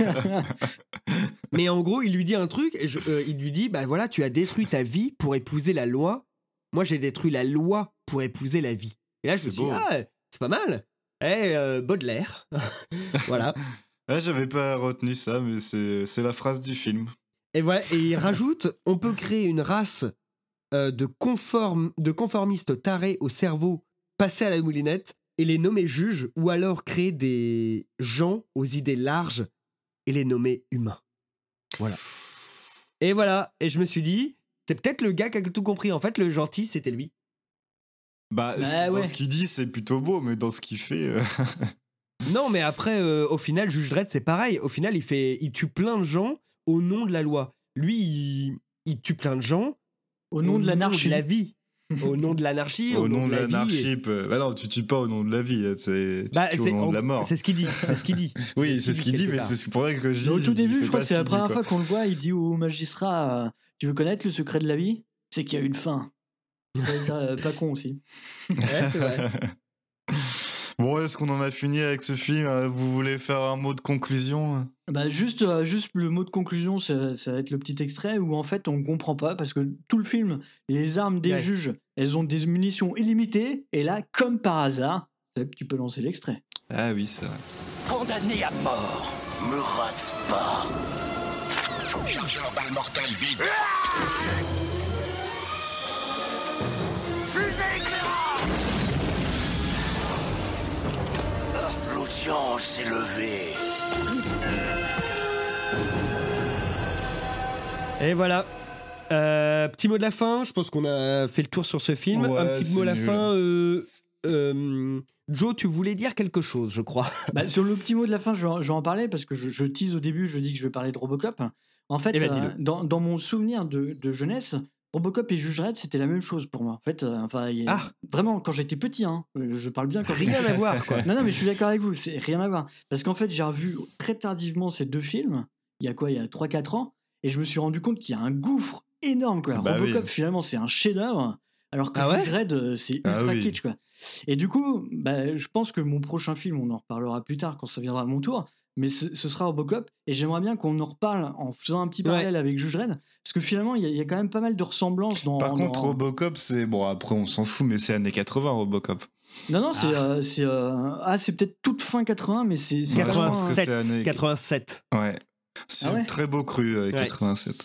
Mais en gros, il lui dit un truc, je, euh, il lui dit, bah voilà, tu as détruit ta vie pour épouser la loi. Moi, j'ai détruit la loi pour épouser la vie. Et là, je me suis dit, ah, c'est pas mal. Eh, euh, Baudelaire. Voilà. Ouais, j'avais pas retenu ça, mais c'est, c'est la phrase du film. Et voilà, et il rajoute, on peut créer une race euh, de, conform, de conformistes tarés au cerveau passés à la moulinette et les nommer juges, ou alors créer des gens aux idées larges et les nommer humains. Voilà. Et voilà, et je me suis dit, c'est peut-être le gars qui a tout compris. En fait, le gentil, c'était lui. Bah, bah dans ouais. ce qu'il dit, c'est plutôt beau, mais dans ce qu'il fait... Euh... non, mais après, euh, au final, Juge Dredd, c'est pareil. Au final, il, fait, il tue plein de gens au nom de la loi. Lui, il, il tue plein de gens au nom au de l'anarchie. Nom de la vie. Au nom de l'anarchie, au, au nom, nom de, de la l'anarchie. vie. Peut... Bah non, tu tues pas au nom de la vie, c'est, tu bah, tues au nom on, de la mort. C'est ce qu'il dit, c'est ce qu'il dit. oui, c'est c'est ce qu'il dit, mais part. C'est pour ça que je dis. Au tout début, je crois que c'est la première dit, fois qu'on le voit, il dit au magistrat, euh, tu veux connaître le secret de la vie ? C'est qu'il y a une fin. Ouais, ça, euh, pas con aussi. Ouais, c'est vrai. Bon, est-ce qu'on en a fini avec ce film ? Vous voulez faire un mot de conclusion ? Bah juste, euh, juste le mot de conclusion, ça, ça va être le petit extrait où en fait on comprend pas parce que tout le film, les armes des ouais. juges, elles ont des munitions illimitées et là, comme par hasard, tu peux lancer l'extrait. Ah oui, ça. Condamné à mort, me rate pas. Chargeur balle mortelle vide. Ah Fusée éclairante. L'audience s'est levée. Et voilà. Euh, petit mot de la fin. Je pense qu'on a fait le tour sur ce film. Ouais, un petit mot de la nul. fin. Euh, euh, Joe, tu voulais dire quelque chose, je crois. Bah, sur le petit mot de la fin, je vais, je vais en parler parce que je, je tease au début. Je dis que je vais parler de Robocop. En fait, eh ben, euh, dans, dans mon souvenir de, de jeunesse, Robocop et Juge Dredd, c'était la même chose pour moi. En fait, euh, enfin, y a, ah. vraiment, quand j'étais petit, hein, je parle bien quand rien à voir, quoi. Non, non, mais je suis d'accord avec vous, c'est rien à voir. Parce qu'en fait, j'ai revu très tardivement ces deux films. Il y a quoi, il y a trois quatre ans, et je me suis rendu compte qu'il y a un gouffre énorme, quoi. Bah Robocop, oui. finalement, c'est un chef-d'œuvre, alors que ah ouais Juge Dredd, c'est ultra ah oui. kitsch, quoi. Et du coup, bah, je pense que mon prochain film, on en reparlera plus tard quand ça viendra à mon tour. Mais ce, ce sera Robocop, et j'aimerais bien qu'on en reparle en faisant un petit parallèle ouais. avec Juge Dredd, parce que finalement il y, y a quand même pas mal de ressemblances dans. Par dans... contre, Robocop, c'est bon. Après, on s'en fout, mais c'est années quatre-vingts, Robocop. Non, non, c'est ah. euh, c'est euh... ah, c'est peut-être toute fin quatre-vingts, mais c'est, c'est quatre-vingt-sept. Ouais, c'est années... quatre-vingt-sept. Ouais. C'est ah ouais très beau cru, euh, ouais. quatre-vingt-sept.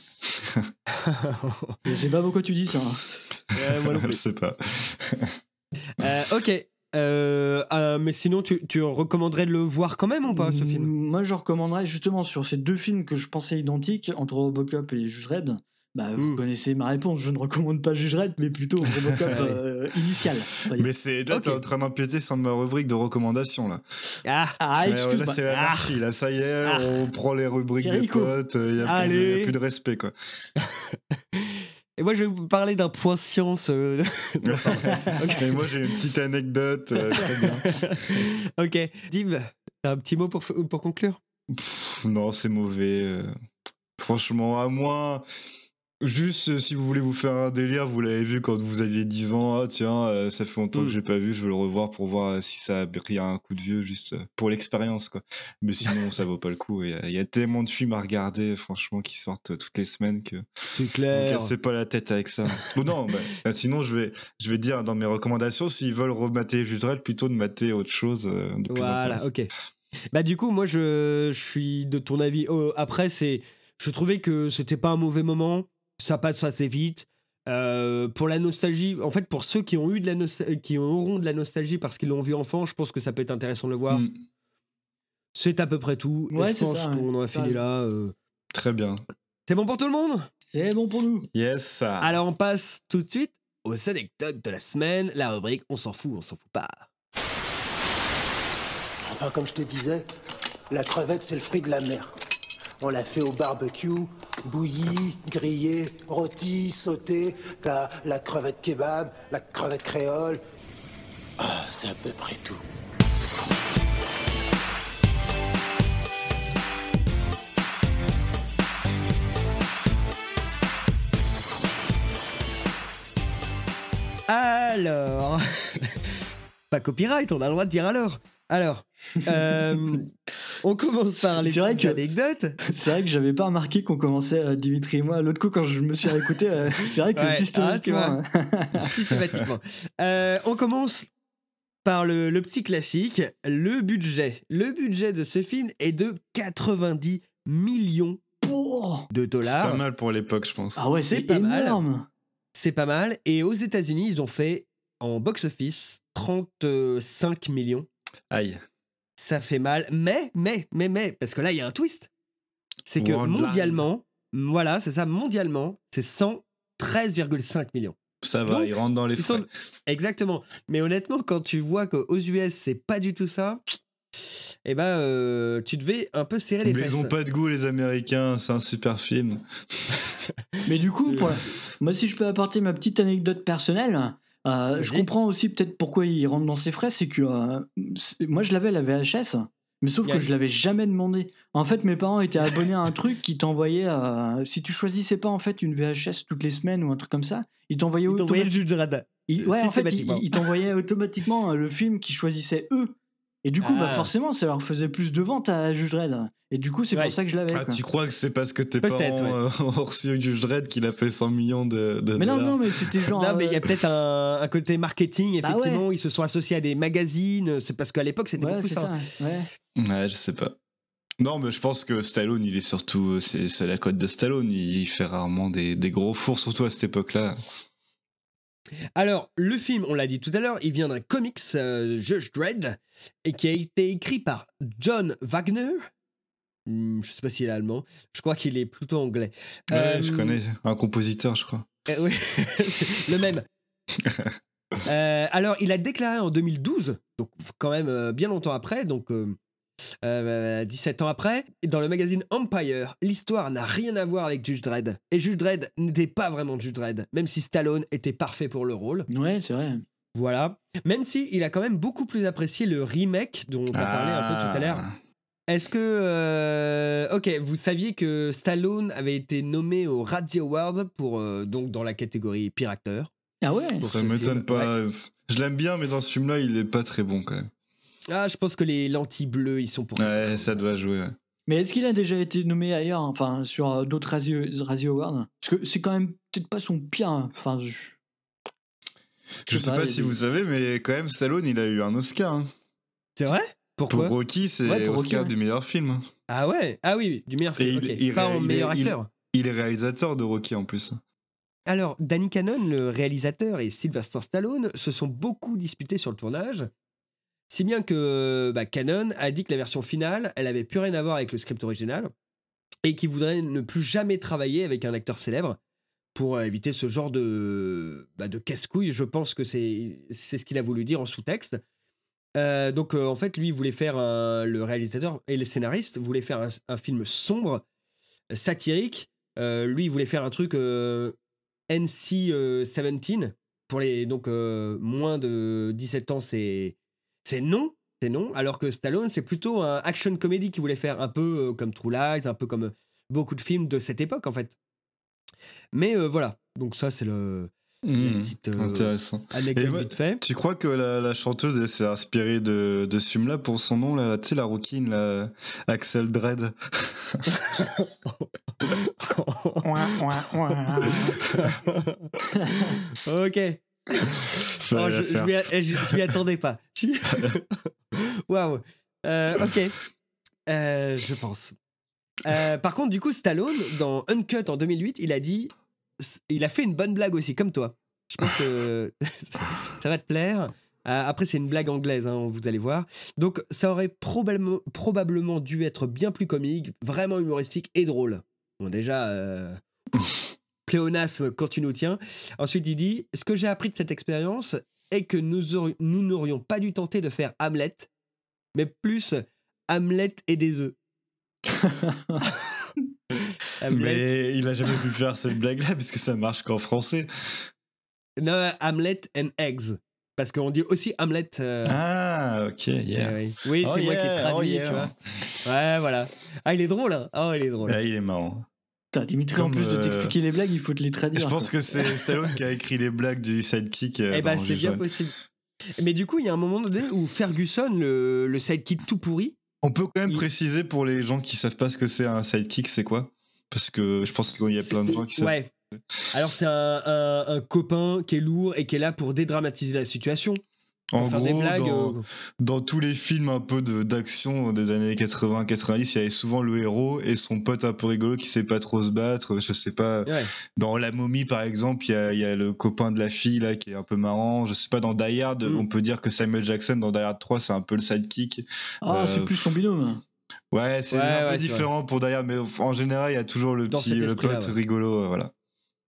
Je sais pas pourquoi tu dis ça. Ouais, moi non plus. Je sais pas. euh, ok. Euh, euh, mais sinon, tu, tu recommanderais de le voir quand même ou pas, ce film ? Moi, je recommanderais justement sur ces deux films que je pensais identiques, entre Robocop et Juge Dredd. Bah, vous mm. connaissez ma réponse, je ne recommande pas Juge Dredd, mais plutôt Robocop euh, initial. Mais c'est là, okay. T'es en train d'empiéter sur ma rubrique de recommandations, là. Ah, ah excuse-moi. Là, c'est l'anarchie, là, ça y est, ah. on prend les rubriques des potes, il n'y a, a plus de respect, quoi. Et moi, je vais vous parler d'un point science. Euh... non, okay. Et moi, j'ai une petite anecdote. Euh, très bien. Ok. Dim, t'as un petit mot pour, pour conclure ? Pff, non, c'est mauvais. Euh... Franchement, à moins... Juste, euh, si vous voulez vous faire un délire, vous l'avez vu quand vous aviez dix ans, ah, tiens, euh, ça fait longtemps mm. que j'ai pas vu, je veux le revoir pour voir euh, si ça a pris un coup de vieux, juste euh, pour l'expérience, quoi. Mais sinon, ça vaut pas le coup. Il y, y a tellement de films à regarder, franchement, qui sortent toutes les semaines que c'est clair. Vous cassez pas la tête avec ça. Ou non, bah, sinon, je vais, je vais dire dans mes recommandations, s'ils veulent remater Juge Dredd, plutôt de mater autre chose euh, de plus voilà, intéressant. Ok. Bah, du coup, moi, je, je suis de ton avis. Oh, après, c'est, je trouvais que c'était pas un mauvais moment. Ça passe assez vite. Euh, pour la nostalgie, en fait, pour ceux qui ont eu de la nostalgie, qui auront de la nostalgie parce qu'ils l'ont vu enfant, je pense que ça peut être intéressant de le voir. Mm. C'est à peu près tout. Ouais, je pense ça, qu'on ouais. en a fini là. Euh... Très bien. C'est bon pour tout le monde ? C'est bon pour nous. Yes. Alors on passe tout de suite aux anecdotes de la semaine. La rubrique on s'en fout, on s'en fout pas. Enfin, comme je te disais, la crevette c'est le fruit de la mer. On l'a fait au barbecue, bouillie, grillée, rôtie, sautée. T'as la crevette kebab, la crevette créole. Ah, c'est à peu près tout. Alors, pas copyright, on a le droit de dire alors. Alors, euh, on commence par les petites que, anecdotes. C'est vrai que j'avais pas remarqué qu'on commençait, euh, Dimitri et moi. L'autre coup, quand je me suis réécouté, euh, c'est vrai que Ouais, systématiquement. Ah, systématiquement. Euh, on commence par le, le petit classique, le budget. Le budget de ce film est de quatre-vingt-dix millions de dollars. C'est pas mal pour l'époque, je pense. Ah ouais, c'est, c'est énorme. Mal. C'est pas mal. Et aux États-Unis, ils ont fait en box-office trente-cinq millions. Aïe. Ça fait mal, mais, mais, mais, mais, parce que là, il y a un twist. C'est que Worldwide. mondialement, voilà, c'est ça, mondialement, c'est cent treize virgule cinq millions. Ça va, Donc, ils rentrent dans les ils frais. sont... Exactement. Mais honnêtement, quand tu vois qu'aux U S, c'est pas du tout ça, eh ben, euh, tu devais un peu serrer les Mais fesses. ils ont pas de goût, les Américains, c'est un super film. Mais du coup, pour... moi, si je peux apporter ma petite anecdote personnelle... Euh, je comprends aussi peut-être pourquoi il rentre dans ses frais, c'est que euh, c'est... moi je l'avais la V H S, mais sauf yeah. que je l'avais jamais demandé. En fait, mes parents étaient abonnés à un truc qui t'envoyait, euh, si tu choisissais pas en fait une V H S toutes les semaines ou un truc comme ça, ils t'envoyaient automatiquement. Automat... le juge de Dredd. Il... Ouais, en fait, ils il t'envoyaient automatiquement le film qu'ils choisissaient eux. Et du coup, ah. bah forcément, ça leur faisait plus de ventes à Judge Dredd. Et du coup, c'est ouais. pour ça que je l'avais. Ah, quoi. Tu crois que c'est parce que tes Peut-être, parents ouais. euh, ont reçu Judge Dredd qu'il a fait cent millions de, de mais dollars. Non, non, mais c'était genre. Non, mais il y a peut-être un, un côté marketing, effectivement. Bah ouais. Ils se sont associés à des magazines. C'est parce qu'à l'époque, c'était ouais, beaucoup ça. ça. Ouais. ouais, je sais pas. Non, mais je pense que Stallone, il est surtout. C'est, c'est la cote de Stallone. Il fait rarement des, des gros fours, surtout à cette époque-là. Alors, le film, on l'a dit tout à l'heure, il vient d'un comics, euh, Judge Dredd, et qui a été écrit par John Wagner. Hmm, je sais pas s'il est allemand. Je crois qu'il est plutôt anglais. Ouais, euh, je connais un compositeur, je crois. Euh, oui, le même. euh, alors, il a déclaré en deux mille douze, donc quand même euh, bien longtemps après, donc euh, euh, dix-sept ans après, dans le magazine Empire, l'histoire n'a rien à voir avec Judge Dredd. Et Judge Dredd n'était pas vraiment Judge Dredd, même si Stallone était parfait pour le rôle. Ouais, c'est vrai. Voilà. Même si il a quand même beaucoup plus apprécié le remake dont on a parlé un peu tout à l'heure. Est-ce que... Euh... Ok, vous saviez que Stallone avait été nommé au Razzie Award pour, euh, donc dans la catégorie pire acteur. Ah ouais. Ça m'étonne pas. Ouais. Je l'aime bien, mais dans ce film-là, il est pas très bon quand même. Ah, je pense que les lentilles bleues, ils sont pour... Ouais, ça doit jouer, ouais. Mais est-ce qu'il a déjà été nommé ailleurs, enfin, sur d'autres Razzie, Razzie Awards ? Parce que c'est quand même peut-être pas son pire... Enfin, je... Je sais pas, pas si des... vous savez, mais quand même, Stallone, il a eu un Oscar. Hein. C'est vrai ? Pourquoi ? Pour Rocky, c'est ouais, pour Oscar Rocky, ouais. du meilleur film. Ah ouais ? Ah oui, du meilleur film, il, ok. Il, pas il, en il, meilleur il, acteur. Il, il est réalisateur de Rocky, en plus. Alors, Danny Cannon, le réalisateur, et Sylvester Stallone se sont beaucoup disputés sur le tournage, si bien que bah, Cannon a dit que la version finale, elle avait plus rien à voir avec le script original, et qu'il voudrait ne plus jamais travailler avec un acteur célèbre pour éviter ce genre de, bah, de casse-couille. Je pense que c'est, c'est ce qu'il a voulu dire en sous-texte. Euh, donc, euh, en fait, lui, il voulait faire un, le réalisateur et le scénariste voulaient faire un, un film sombre, satirique. Euh, lui, il voulait faire un truc euh, N C dix-sept pour les donc euh, moins de dix-sept ans, c'est c'est non, c'est non. Alors que Stallone, c'est plutôt un action comédie qu'il voulait faire, un peu euh, comme True Lies, un peu comme euh, beaucoup de films de cette époque, en fait. Mais euh, voilà. Donc ça, c'est le Mmh, petite euh, intéressant. anecdote moi, vite fait. Tu crois que la, la chanteuse elle s'est inspirée de, de ce film-là pour son nom, là, tu sais, la rouquine, la Axel Dredd. Ok. Oh, je, je, m'y, je, je m'y attendais pas. Waouh. Euh, ok. Euh, je pense. Euh, par contre, du coup, Stallone, dans Uncut en deux mille huit, il a dit... Il a fait une bonne blague aussi, comme toi. Je pense que ça va te plaire. Après, c'est une blague anglaise, hein, vous allez voir. Donc, ça aurait probablement, probablement dû être bien plus comique, vraiment humoristique et drôle. Bon, déjà, euh... pléonasme quand tu nous tiens. Ensuite, il dit « Ce que j'ai appris de cette expérience est que nous, auri- nous n'aurions pas dû tenter de faire Hamlet, mais plus Hamlet et des œufs. » Mais il a jamais pu faire cette blague-là parce que ça marche qu'en français. Non, Hamlet and eggs. Parce qu'on dit aussi Hamlet. Euh... Ah, ok, yeah. Euh, oui, oui oh c'est yeah, moi qui ai traduit, oh yeah. tu vois. Ouais, voilà. Ah, il est drôle, hein. Oh, il est drôle. Ah, il est marrant. Putain, Dimitri, en Comme, plus de euh, t'expliquer les blagues, il faut te les traduire. Je pense quoi. que c'est Stallone qui a écrit les blagues du sidekick. euh, Eh ben, dans c'est Les bien Jeunes. possible. Mais du coup, il y a un moment donné où Ferguson, le, le sidekick tout pourri, On peut quand même Il- préciser pour les gens qui savent pas ce que c'est un sidekick, c'est quoi? Parce que je pense qu'il y a plein de gens qui savent. ouais. Alors, c'est un, un- un copain qui est lourd et qui est là pour dédramatiser la situation. Pour En faire gros, des blagues. dans, euh, dans tous les films un peu de- d'action des années quatre-vingts quatre-vingt-dix, il y avait souvent le héros et son pote un peu rigolo qui sait pas trop se battre. Je sais pas. Ouais. Dans La Momie, par exemple, il y a, il y a le copain de la fille là qui est un peu marrant. Je sais pas, dans Die Hard, Mm. on peut dire que Samuel Jackson, dans Die Hard trois, c'est un peu le sidekick. Ah, Euh, c'est plus son binôme. Ouais, c'est Ouais, un peu ouais, c'est différent pour Die Hard, mais en général, il y a toujours le Dans petit cet le esprit-là, pote ouais. rigolo. euh, Voilà.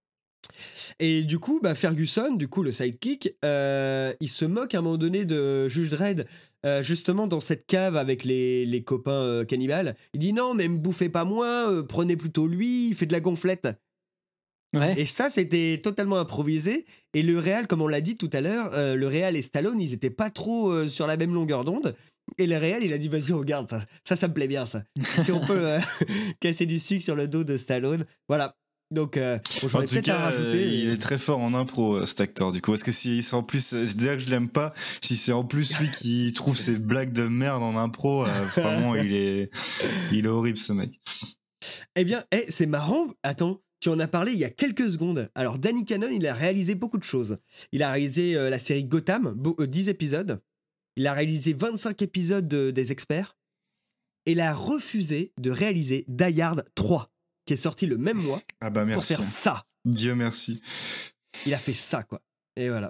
Et du coup, bah, Ferguson, du coup, le sidekick, euh, il se moque à un moment donné de Juge Dredd, euh, justement dans cette cave avec les, les copains euh, cannibales. Il dit non, mais me bouffez pas moi, euh, prenez plutôt lui, il fait de la gonflette. Ouais. Et ça, c'était totalement improvisé. Et le réal, comme on l'a dit tout à l'heure, euh, le réal et Stallone, ils étaient pas trop euh, sur la même longueur d'onde. Et le réal, il a dit vas-y, regarde ça, ça, ça me plaît bien ça. Si on peut euh, casser du sucre sur le dos de Stallone, voilà. Donc, euh, bon, j'en En ai tout peut-être à cas, rajouter. euh, il mais- est très fort en impro, euh, cet acteur, du coup. Parce que si c'est en plus, euh, déjà que je l'aime pas, si c'est en plus lui qui trouve ses blagues de merde en impro, euh, vraiment, il est, il est horrible, ce mec. Eh bien, eh, c'est marrant. Attends, tu en as parlé il y a quelques secondes. Alors, Danny Cannon, il a réalisé beaucoup de choses. Il a réalisé euh, la série Gotham, beau- euh, dix épisodes. Il a réalisé vingt-cinq épisodes de- des Experts. Et il a refusé de réaliser Die Hard trois, qui est sorti le même mois, Ah bah pour merci. faire ça. Dieu merci. Il a fait ça, quoi. Et voilà.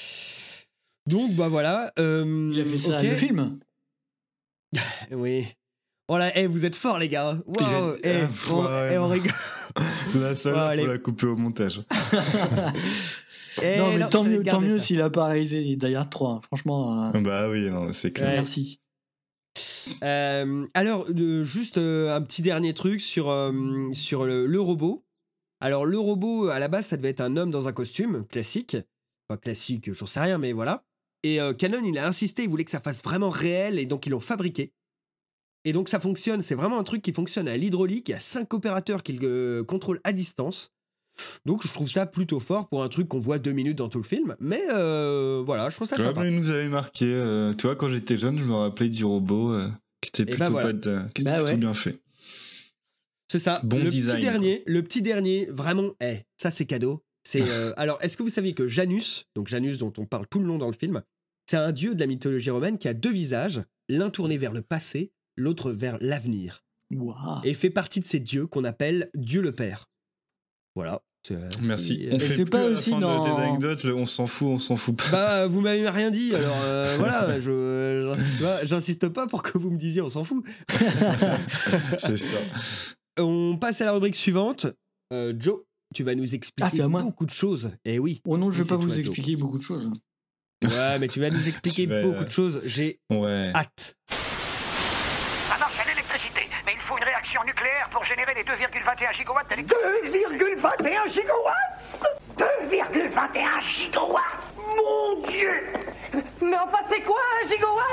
Donc, bah voilà. euh, Il a fait ça, ok. le film. Oui. Voilà, eh, vous êtes forts, les gars. Il a Waouh, dit- eh, Ah, on, ouais, eh, on non. rigole. La seule, Ouais, là, allez. faut la couper au montage. Eh, non, mais non, tant ça va mieux, tant garder mieux ça. s'il a pas réalisé Die Hard trois. hein. Franchement, euh, Bah oui, non, c'est clair. Ouais. merci. Euh, alors, euh, juste euh, un petit dernier truc sur, euh, sur le, le robot. Alors, le robot, à la base, ça devait être un homme dans un costume classique. Enfin, classique, j'en sais rien, mais voilà. Et euh, Canon, il a insisté, il voulait que ça fasse vraiment réel, et donc ils l'ont fabriqué. Et donc, ça fonctionne, c'est vraiment un truc qui fonctionne à l'hydraulique. Il y a cinq opérateurs qui le euh, contrôlent à distance. Donc, je trouve ça plutôt fort pour un truc qu'on voit deux minutes dans tout le film. Mais euh, voilà, je trouve ça Tu vois, sympa. mais il nous avait marqué. euh, tu vois, quand j'étais jeune, je me rappelais du robot euh, qui était Et plutôt, bah voilà. pas de- qui était Bah plutôt ouais. bien fait. C'est ça. Bon le design, petit dernier, le petit dernier, vraiment, eh, ça c'est cadeau. C'est euh, alors, est-ce que vous saviez que Janus, donc Janus dont on parle tout le long dans le film, c'est un dieu de la mythologie romaine qui a deux visages, l'un tourné vers le passé, l'autre vers l'avenir, Waouh. et il fait partie de ces dieux qu'on appelle Dieu le Père. Voilà. c'est- Merci. et- On Et fait c'est plus pas à la aussi fin dans- de tes anecdotes, le on s'en fout, on s'en fout pas. Bah, vous m'avez rien dit, alors euh, voilà, je, j'insiste pas, j'insiste pas pour que vous me disiez, on s'en fout. C'est ça. On passe à la rubrique suivante. Euh, Joe, tu vas nous Ah, c'est expliquer à moi. beaucoup de choses. Eh oui. Oh non, je Oui, vais pas c'est vous toi, Joe. expliquer beaucoup de choses. Ouais, mais tu vas nous expliquer Tu vas- beaucoup de choses. J'ai Ouais. hâte. Ça marche à l'électricité, mais il faut une réaction nucléaire pour générer les deux virgule vingt et un gigawatts d'électricité. deux virgule vingt et un gigawatts deux virgule vingt et un gigawatts Mon Dieu. Mais enfin, c'est quoi un gigawatt?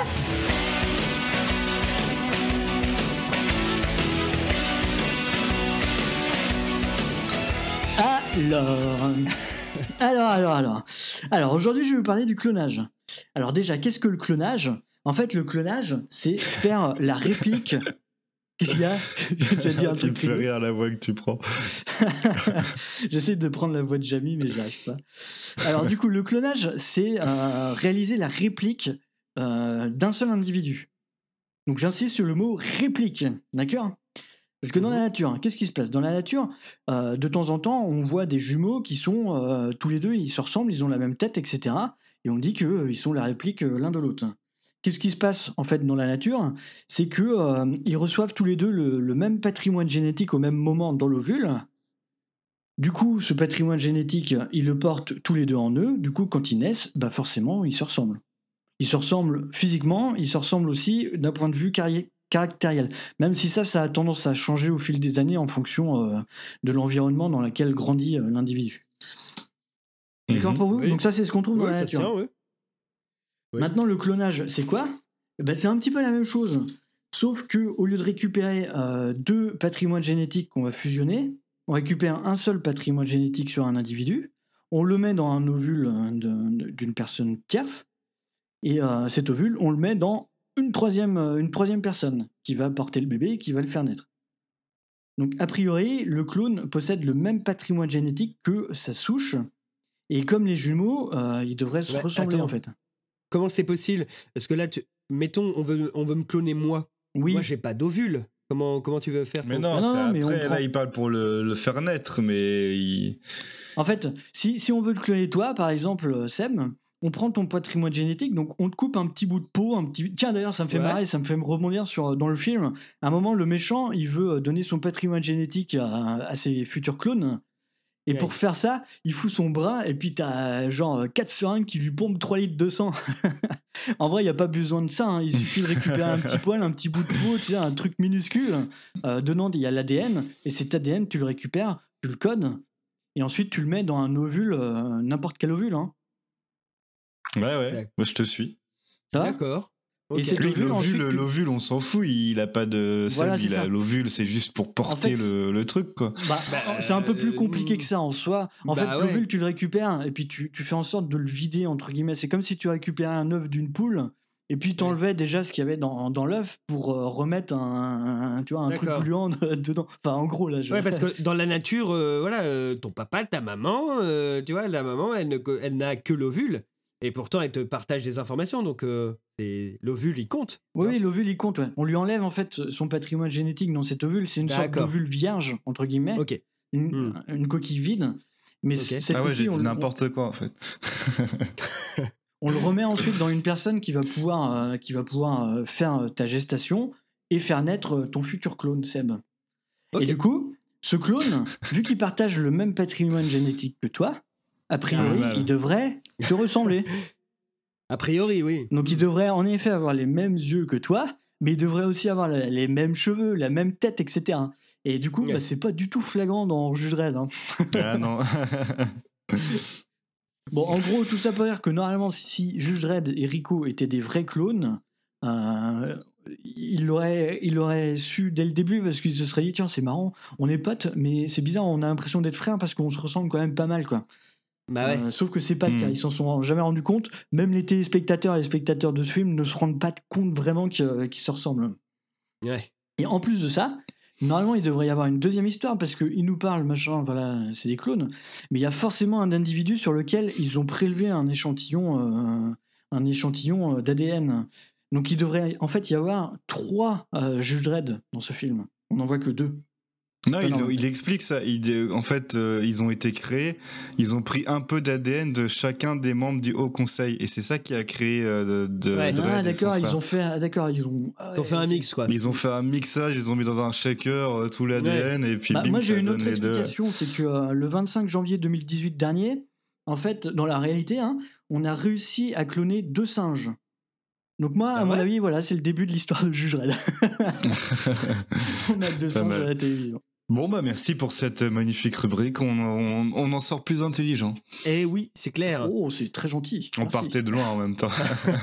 Alors, alors, alors, alors. Alors, aujourd'hui, je vais vous parler du clonage. Alors, déjà, qu'est-ce que le clonage? En fait, le clonage, c'est faire la réplique. Qu'est-ce qu'il y a? J'ai dit un Tu me truc fais rigolo. rire la voix que tu prends. J'essaie de prendre la voix de Jamie, mais je n'y arrive pas. Alors, du coup, le clonage, c'est euh, réaliser la réplique euh, d'un seul individu. Donc, j'insiste sur le mot réplique, d'accord? Parce que dans la nature, hein, qu'est-ce qui se passe? Dans la nature, euh, de temps en temps, on voit des jumeaux qui sont euh, tous les deux, ils se ressemblent, ils ont la même tête, et cetera. Et on dit qu'ils sont la réplique euh, l'un de l'autre. Qu'est-ce qui se passe en fait dans la nature? C'est que euh, ils reçoivent tous les deux le, le même patrimoine génétique au même moment dans l'ovule. Du coup, ce patrimoine génétique, ils le portent tous les deux en eux. Du coup, quand ils naissent, bah forcément, ils se ressemblent. Ils se ressemblent physiquement, ils se ressemblent aussi d'un point de vue carri- caractériel. Même si ça, ça a tendance à changer au fil des années en fonction euh, de l'environnement dans lequel grandit euh, l'individu. D'accord pour vous? Oui. Donc ça, c'est ce qu'on trouve dans Ouais, la ça se nature. tient, ouais. Oui. Maintenant, le clonage, c'est quoi? Eh ben, c'est un petit peu la même chose. Sauf que au lieu de récupérer euh, deux patrimoines génétiques qu'on va fusionner, on récupère un seul patrimoine génétique sur un individu, on le met dans un ovule de, de, d'une personne tierce, et euh, cet ovule, on le met dans une troisième, une troisième personne qui va porter le bébé et qui va le faire naître. Donc, a priori, le clone possède le même patrimoine génétique que sa souche, et comme les jumeaux, euh, ils devraient se Ouais, ressembler attends. en fait. Comment c'est possible? Parce que là, tu... mettons, on veut, on veut me cloner moi. Oui. Moi, j'ai pas d'ovule. Comment, comment tu veux faire Mais pour- non, Ah non, c'est non, mais après, on prend- là, il parle pour le, le faire naître, mais il... En fait, si, si on veut te cloner toi, par exemple, euh, Sem, on prend ton patrimoine génétique, donc on te coupe un petit bout de peau, un petit... Tiens, d'ailleurs, ça me fait Ouais. marrer, ça me fait me rebondir sur, dans le film. À un moment, le méchant, il veut donner son patrimoine génétique à, à ses futurs clones. Et Ouais. pour faire ça, il fout son bras, et puis t'as genre quatre seringues qui lui pompent trois litres de sang. En vrai, il n'y a pas besoin de ça, hein. Il suffit de récupérer un petit poil, un petit bout de peau, tu sais, un truc minuscule. Euh, dedans, il y a l'A D N, et cet A D N, tu le récupères, tu le codes, et ensuite tu le mets dans un ovule, euh, n'importe quel ovule. Hein. Ouais, ouais, D'accord. moi je te suis. Ça va D'accord. Et Ok. c'est- Lui, ovule, l'ovule, ensuite, tu- l'ovule, on s'en fout, il a pas de Voilà, sel, c'est il a ça. l'ovule, c'est juste pour porter fait, le, le truc, quoi. Bah, Bah, c'est un peu plus euh, compliqué que ça en soi. En bah fait, ouais. l'ovule, tu le récupères et puis tu, tu fais en sorte de le vider, entre guillemets. C'est comme si tu récupérais un œuf d'une poule et puis tu enlevais déjà ce qu'il y avait dans, dans l'œuf pour euh, remettre un, un- un- tu vois, un truc D'accord. gluant de- dedans. Enfin, en gros, là, je... Ouais, parce que dans la nature, euh, voilà, euh, ton papa, ta maman, euh, tu vois, la maman, elle, ne, co- elle n'a que l'ovule. Et pourtant, elle te partage des informations. Donc, euh, c'est- l'ovule, il compte. Oui, oui, l'ovule, il compte. Ouais. On lui enlève en fait son patrimoine génétique dans cet ovule. C'est une sorte D'accord. d'ovule vierge, entre guillemets. Ok. Une, Hmm. une coquille vide. Mais Ok. cette Ah ouais, coquille, j'ai on, dit on- n'importe quoi, en fait. on le remet ensuite dans une personne qui va pouvoir, euh, qui va pouvoir euh, faire euh, ta gestation et faire naître euh, ton futur clone, Seb. Ok. Et du coup, ce clone, vu qu'il partage le même patrimoine génétique que toi, a priori, Ah, il devrait te ressembler. A priori, oui. Donc il devrait en effet avoir les mêmes yeux que toi, mais il devrait aussi avoir la- les mêmes cheveux, la même tête, et cetera. Et du coup, Ouais. bah, c'est pas du tout flagrant dans Judge Dredd. Hein. Ah non. Bon, en gros, tout ça pour dire que normalement, si Judge Dredd et Rico étaient des vrais clones, euh, il l'aurait il l'aurait su dès le début parce qu'il se serait dit tiens, c'est marrant, on est potes, mais c'est bizarre, on a l'impression d'être frères parce qu'on se ressemble quand même pas mal, quoi. Bah ouais. Euh, sauf que c'est pas le Hmm. cas, ils s'en sont jamais rendus compte. Même les téléspectateurs et les spectateurs de ce film ne se rendent pas compte vraiment qu'ils qu'ils se ressemblent. Ouais. Et en plus de ça, normalement, il devrait y avoir une deuxième histoire parce qu'ils nous parlent, machin, voilà, c'est des clones. Mais il y a forcément un individu sur lequel ils ont prélevé un échantillon, euh, un échantillon euh, d'A D N. Donc il devrait en fait y avoir trois euh, Judge Dredd dans ce film. On n'en voit que deux. Non, Ah, il, non. il explique ça. Il- en fait, euh, ils ont été créés, ils ont pris un peu d'A D N de chacun des membres du Haut Conseil, et c'est ça qui a créé euh, de, de Ouais. Dredd Ah et son d'accord, ils frère. ont fait, ah, d'accord, ils ont. ah, Ils ont fait un mix, quoi. Ils ont fait un mixage, ils ont mis dans un shaker euh, tout l'A D N, et puis Bah, bim, moi j'ai ça une donne autre les deux. explication, c'est que euh, le vingt-cinq janvier deux mille dix-huit dernier, en fait, dans la réalité, hein, on a réussi à cloner deux singes. Donc moi, à Ah mon ouais avis, voilà, c'est le début de l'histoire de Judge Dredd. On a deux Pas singes mal. à la télévision. Bon, bah merci pour cette magnifique rubrique, on, on, on en sort plus intelligent. Eh oui, c'est clair. Oh, c'est très gentil. On Merci. partait de loin en même temps.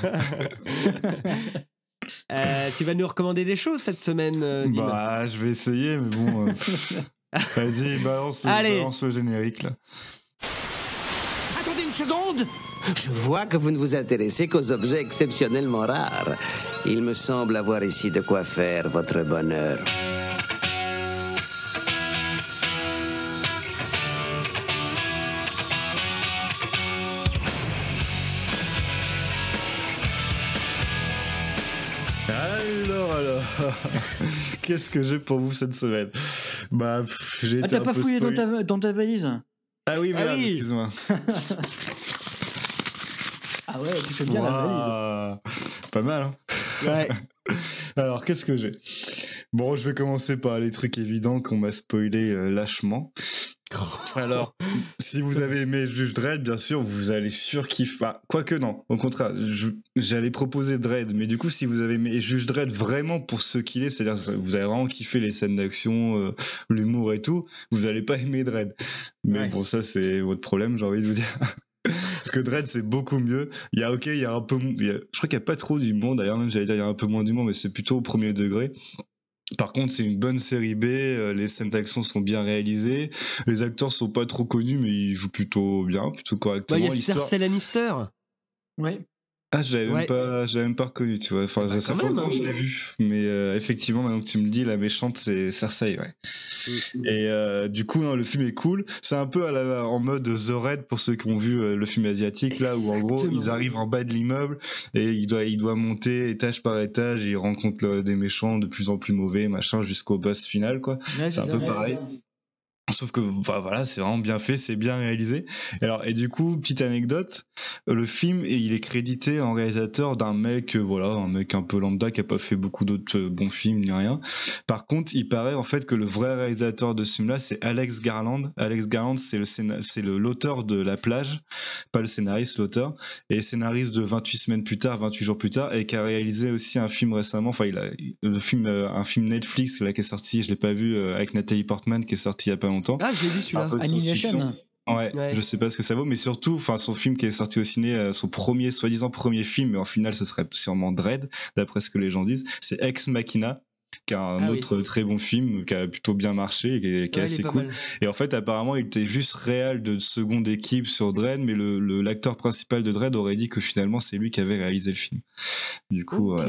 Euh, tu vas nous recommander des choses cette semaine, euh, Dim. Bah, je vais essayer, mais bon. euh, pff. Vas-y, balance le, Allez. balance le générique là. Attendez une seconde. Je vois que vous ne vous intéressez qu'aux objets exceptionnellement rares. Il me semble avoir ici de quoi faire votre bonheur. Alors, alors, qu'est-ce que j'ai pour vous cette semaine? Bah, pff, j'ai Ah, été t'as un pas peu fouillé dans spoilé. ta, dans ta valise? Ah oui, Ah merde, oui. excuse-moi. Ah ouais, tu fais bien la valise. Waouh, pas mal, hein. Ouais. Alors, qu'est-ce que j'ai? Bon, je vais commencer par les trucs évidents qu'on m'a spoilé euh, lâchement. Alors, si vous avez aimé Judge Dredd, bien sûr, vous allez surkiffer. Enfin, quoique non, au contraire, je- j'allais proposer Dredd, mais du coup, si vous avez aimé Judge Dredd vraiment pour ce qu'il est, c'est-à-dire que vous avez vraiment kiffé les scènes d'action, euh, l'humour et tout, vous allez pas aimer Dredd. Mais Ouais. bon, ça, c'est votre problème, j'ai envie de vous dire. Parce que Dredd, c'est beaucoup mieux. Il y a, ok, il y a un peu, il y a- je crois qu'il y a pas trop d'humour, d'ailleurs, même j'allais dire, il y a un peu moins d'humour, mais c'est plutôt au premier degré. Par contre, c'est une bonne série B, euh, les scènes d'action sont bien réalisées, les acteurs sont pas trop connus, mais ils jouent plutôt bien, plutôt correctement. Bah, il y a L'histoire- Cersei Lannister. Ouais. Ah, je l'avais Ouais. même pas, je l'avais même pas reconnu, tu vois. Enfin, Bah, ça quand fait même, longtemps que hein. je l'ai vu, mais euh, effectivement, maintenant que tu me le dis, la méchante c'est Cersei, ouais. Et euh, du coup, non, le film est cool. C'est un peu à la- en mode The Raid pour ceux qui ont vu euh, le film asiatique, là où en gros Exactement. ils arrivent en bas de l'immeuble et il doit, il doit monter étage par étage. Et ils rencontrent le- des méchants de plus en plus mauvais, machin, jusqu'au boss final, quoi. Ouais, c'est un c'est peu ça. pareil. Sauf que bah, voilà, c'est vraiment bien fait, c'est bien réalisé. Et alors, et du coup, petite anecdote, euh, le film, et il est crédité en réalisateur d'un mec, euh, voilà, un mec un peu lambda qui a pas fait beaucoup d'autres euh, bons films ni rien. Par contre, il paraît en fait que le vrai réalisateur de ce film-là, c'est Alex Garland. Alex Garland, c'est le scéna- c'est le l'auteur de La Plage, pas le scénariste, l'auteur, et scénariste de vingt-huit semaines plus tard, vingt-huit jours plus tard, et qui a réalisé aussi un film récemment. Enfin, il a le film, euh, un film Netflix là qui est sorti, je l'ai pas vu, euh, avec Nathalie Portman, qui est sorti il y a pas longtemps. Ah, je l'ai vu celui-là. Un peu de Annihilation. science-fiction. Ouais, Ouais. je sais pas ce que ça vaut, mais surtout, enfin, son film qui est sorti au ciné, euh, son premier, soi-disant premier film, mais en final, ce serait sûrement Dredd, d'après ce que les gens disent, c'est Ex Machina, qui est un Ah oui. autre très bon film, qui a plutôt bien marché, et qui est, qui est Ouais, il est assez pas cool. mal. Et en fait, apparemment, il était juste réal de seconde équipe sur Dredd, mais le, le- l'acteur principal de Dredd aurait dit que finalement, c'est lui qui avait réalisé le film. Du coup, Ok. voilà.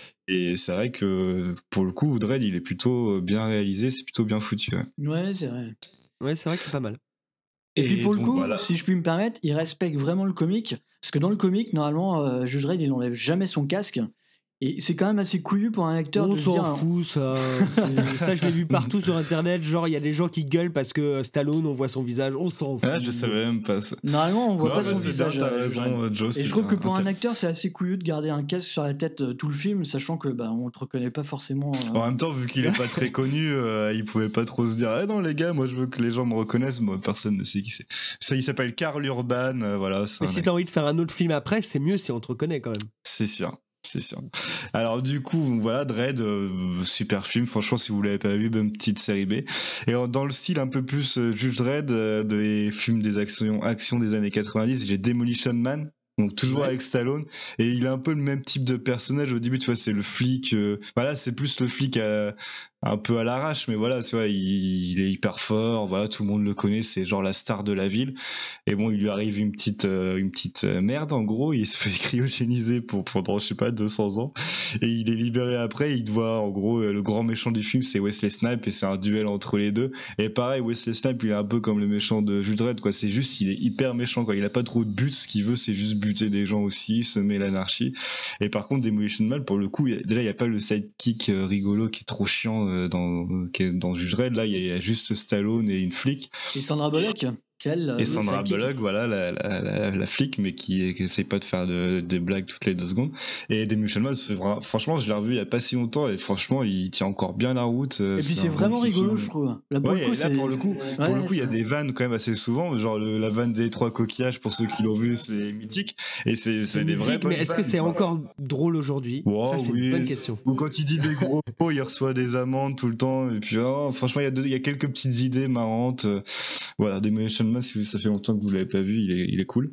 Et c'est vrai que, pour le coup, Dredd, il est plutôt bien réalisé, c'est plutôt bien foutu. Ouais. Ouais, c'est vrai. Ouais, c'est vrai que c'est pas mal. Et, puis pour le donc, coup, voilà. si je puis me permettre, il respecte vraiment le comic. Parce que dans le comic, normalement, euh, Judge Dredd, il n'enlève jamais son casque. Et c'est quand même assez couillu pour un acteur On de se s'en dire. fout, ça. C'est- ça, je l'ai vu partout sur internet. Genre, il y a des gens qui gueulent parce que euh, Stallone, on voit son visage. On s'en fout. Ah, je savais même pas ça. Normalement, on voit Non, pas mais son c'est visage. bien, t'as euh, raison, Judge Dredd. euh, Joe, Et c'est je trouve que un- pour un un- acteur, c'est assez couillu de garder un casque sur la tête euh, tout le film, sachant que bah, on te reconnaît pas forcément. euh. En même temps, vu qu'il est pas très connu, euh, il pouvait pas trop se dire ah non les gars, moi je veux que les gens me reconnaissent. Moi personne ne sait qui c'est. Ça, il s'appelle Karl Urban, euh, voilà. c'est Mais un si mec- t'as envie de faire un autre film après, c'est mieux si on te reconnaît quand même. C'est sûr. C'est sûr. Alors du coup, voilà, Dredd, euh, super film. Franchement, si vous l'avez pas vu, bonne petite série B. Et euh, dans le style un peu plus euh, Judge Dredd, euh, des films des actions, actions des années quatre-vingt-dix, j'ai Demolition Man. Donc toujours avec Stallone, et il a un peu le même type de personnage au début, tu vois, c'est le flic, euh, voilà, c'est plus le flic à, un peu à l'arrache, mais voilà, tu vois, il, il est hyper fort, voilà, tout le monde le connaît, c'est genre la star de la ville, et bon, il lui arrive une petite, euh, une petite merde, en gros, il se fait cryogéniser pour, pendant, je sais pas, deux cents ans, et il est libéré après, il doit, en gros, le grand méchant du film, c'est Wesley Snipes, et c'est un duel entre les deux, et pareil, Wesley Snipes, il est un peu comme le méchant de Judge Dredd, quoi, c'est juste, il est hyper méchant, quoi, il a pas trop de buts, ce qu'il veut, c'est juste buter des gens aussi, semer l'anarchie. Et par contre, Demolition Man, pour le coup, y a, déjà, il n'y a pas le sidekick euh, rigolo qui est trop chiant euh, dans, euh, qui est dans Judge Dredd. Là, il y, y a juste Stallone et une flic. Et Sandra Bullock, c'est elle. Et Sandra Bullock, voilà, la, la, la, la flic, mais qui, qui essaye pas de faire de, des blagues toutes les deux secondes. Et Demolition Man, vraiment, franchement, je l'ai revu il y a pas si longtemps, et franchement, il tient encore bien la route. Et puis c'est vraiment rigolo, je trouve. Là, pour ouais, le coup, là, pour le coup, ouais, pour le coup, il y a c'est... des vannes quand même assez souvent, genre le, la vanne des trois coquillages, pour ceux qui l'ont vu, c'est mythique. Et c'est, c'est, C'est des vrais. mythique, mais est-ce que c'est encore drôle aujourd'hui? Wow, Ça, c'est oui, une bonne question. Ou quand il dit des gros mots, il reçoit des amendes tout le temps. Et puis, oh, franchement, il y, a deux, il y a quelques petites idées marrantes. Voilà, Demolition Man, si ça fait longtemps que vous l'avez pas vu, il est, il est cool.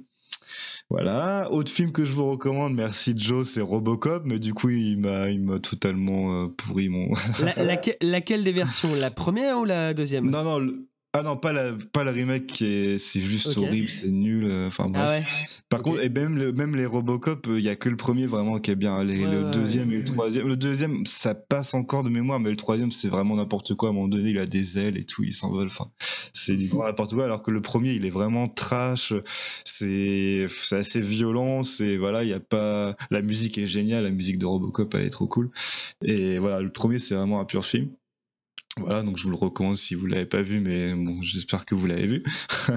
Voilà. Autre film que je vous recommande, merci Joe, c'est Robocop, mais du coup, il m'a, il m'a totalement euh, pourri mon. La, laquelle, laquelle des versions? La première ou la deuxième? Non, non. Le... Ah non, pas la, pas la remake, qui est, c'est juste okay. horrible, c'est nul. Enfin bref. Ah ouais. Par okay. contre, et même, le, même les Robocop, il y a que le premier vraiment qui est bien. Les, ouais, le ouais, deuxième ouais, et le troisième. Le deuxième, ça passe encore de mémoire, mais le troisième, c'est vraiment n'importe quoi. À un moment donné, il a des ailes et tout, il s'envole. Enfin, c'est du grand n'importe quoi. Alors que le premier, il est vraiment trash. C'est, c'est assez violent. C'est voilà, il y a pas. La musique est géniale. La musique de Robocop, elle est trop cool. Et voilà, le premier, c'est vraiment un pur film. Voilà, donc je vous le recommande si vous l'avez pas vu, mais bon, j'espère que vous l'avez vu.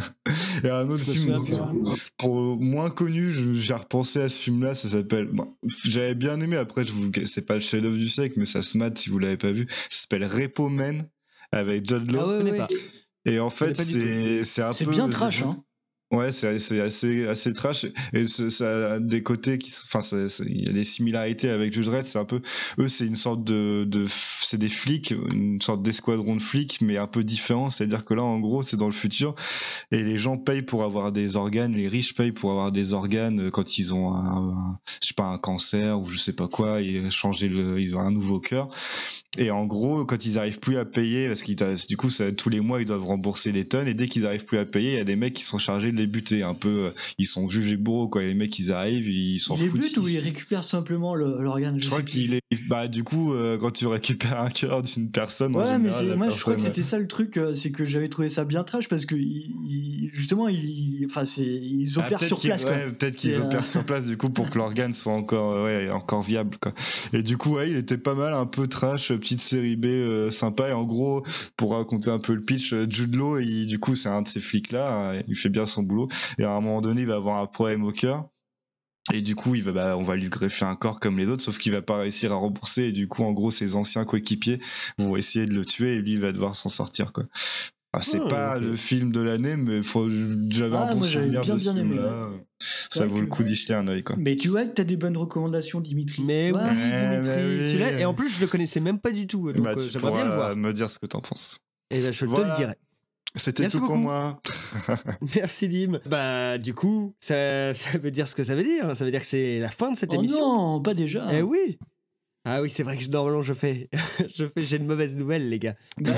Et un autre film pour moins connu, j'ai repensé à ce film-là, ça s'appelle. Bon, j'avais bien aimé. Après, je vous, c'est pas le chef-d'œuvre du siècle, mais ça se mate si vous l'avez pas vu. Ça s'appelle Repo Man avec Jude Law. Ah ouais, ouais. Et en fait, c'est c'est un c'est peu. C'est bien trash, hein. Ouais, c'est, c'est assez, assez trash, et ça a des côtés qui, enfin, il y a des similarités avec Judge Dredd. C'est un peu, eux, c'est une sorte de, de, c'est des flics, une sorte d'escadron de flics, mais un peu différent. C'est-à-dire que là, en gros, c'est dans le futur, et les gens payent pour avoir des organes, les riches payent pour avoir des organes quand ils ont un, un je sais pas, un cancer ou je sais pas quoi, et changer le, ils ont un nouveau cœur. Et en gros, quand ils arrivent plus à payer, parce que du coup, ça, tous les mois, ils doivent rembourser des tonnes, et dès qu'ils arrivent plus à payer, il y a des mecs qui sont chargés de les buter. Un peu, ils sont jugés bourreaux, quoi. Les mecs, ils arrivent, ils s'en ils foutent. Les butent ou ils récupèrent simplement le, l'organe? Je, je crois qu'il est. Bah, du coup, euh, quand tu récupères un cœur d'une personne, ouais, en général, mais c'est, moi, personne... je crois que c'était ça le truc, euh, c'est que j'avais trouvé ça bien trash parce que il, il, justement, ils, enfin, c'est, ils opèrent ah, sur place. Ouais, quoi. Peut-être qu'ils c'est, opèrent euh... sur place, du coup, pour que l'organe soit encore, ouais, encore viable, quoi. Et du coup, ouais, il était pas mal, un peu trash, petite série B euh, sympa. Et en gros, pour raconter un peu le pitch, Jude Law, il, du coup, c'est un de ces flics-là, hein, il fait bien son boulot. Et à un moment donné, il va avoir un problème au cœur. Et du coup, il va, bah, on va lui greffer un corps comme les autres, sauf qu'il va pas réussir à rembourser. Et du coup, en gros, ses anciens coéquipiers vont essayer de le tuer et lui, il va devoir s'en sortir, quoi. Alors, c'est oh, pas okay. le film de l'année, mais faut, j'avais ah, un bon souvenir de ce film-là. Ça vaut que... le coup d'y jeter un œil, quoi. Mais tu vois que t'as des bonnes recommandations, Dimitri. Mais ouais, oui, ouais, Dimitri. Oui. Celui-là, et en plus, je le connaissais même pas du tout. Donc, bah, euh, j'aimerais bien le voir. Me dire ce que t'en penses. Et ben, je voilà. te le dirai. C'était Merci tout beaucoup. pour moi. Merci Dim. Bah du coup, ça, ça veut dire ce que ça veut dire. Ça veut dire que c'est la fin de cette oh émission. Non, pas déjà. Eh oui. Ah oui, c'est vrai que normalement je fais, je fais, j'ai une mauvaise nouvelle, les gars. Bah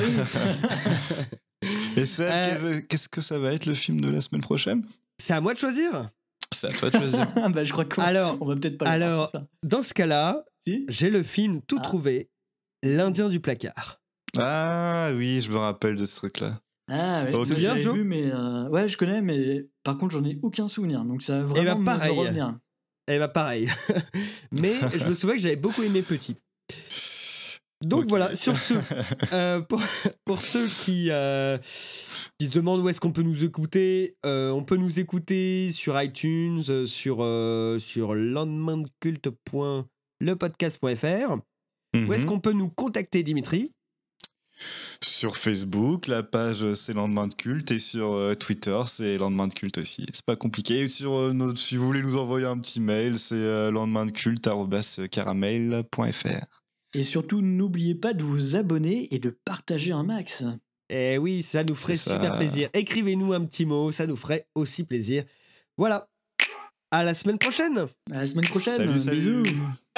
oui. Et Seb, euh... qu'est-ce que ça va être le film de la semaine prochaine? C'est à moi de choisir. C'est à toi de choisir. Bah je crois qu'on alors, on va peut-être pas. Alors, ça. Dans ce cas-là, si j'ai le film tout ah. trouvé, L'Indien du placard. Ah oui, je me rappelle de ce truc-là. Ah ouais, okay. J'avais vu, mais euh, ouais, je connais, mais par contre, j'en ai aucun souvenir, donc ça va vraiment bah, me revenir. Eh bah pareil. Mais je me souviens que j'avais beaucoup aimé Petit. Donc okay. Voilà, sur ce, euh, pour, pour ceux qui, euh, qui se demandent où est-ce qu'on peut nous écouter, euh, on peut nous écouter sur iTunes, sur, euh, sur lendemaindeculte point le podcast point f r. Mm-hmm. Où est-ce qu'on peut nous contacter, Dimitri? Sur Facebook, la page c'est Lendemain de Culte, et sur euh, Twitter c'est Lendemain de Culte aussi. C'est pas compliqué. Et sur euh, notre, si vous voulez nous envoyer un petit mail, c'est euh, lendemaindeculte arobase caramel point f r. Et surtout, n'oubliez pas de vous abonner et de partager un max. Eh oui, ça nous ferait c'est super ça. plaisir. Écrivez-nous un petit mot, ça nous ferait aussi plaisir. Voilà. À la semaine prochaine. À la semaine prochaine. Salut, salut. Bisous.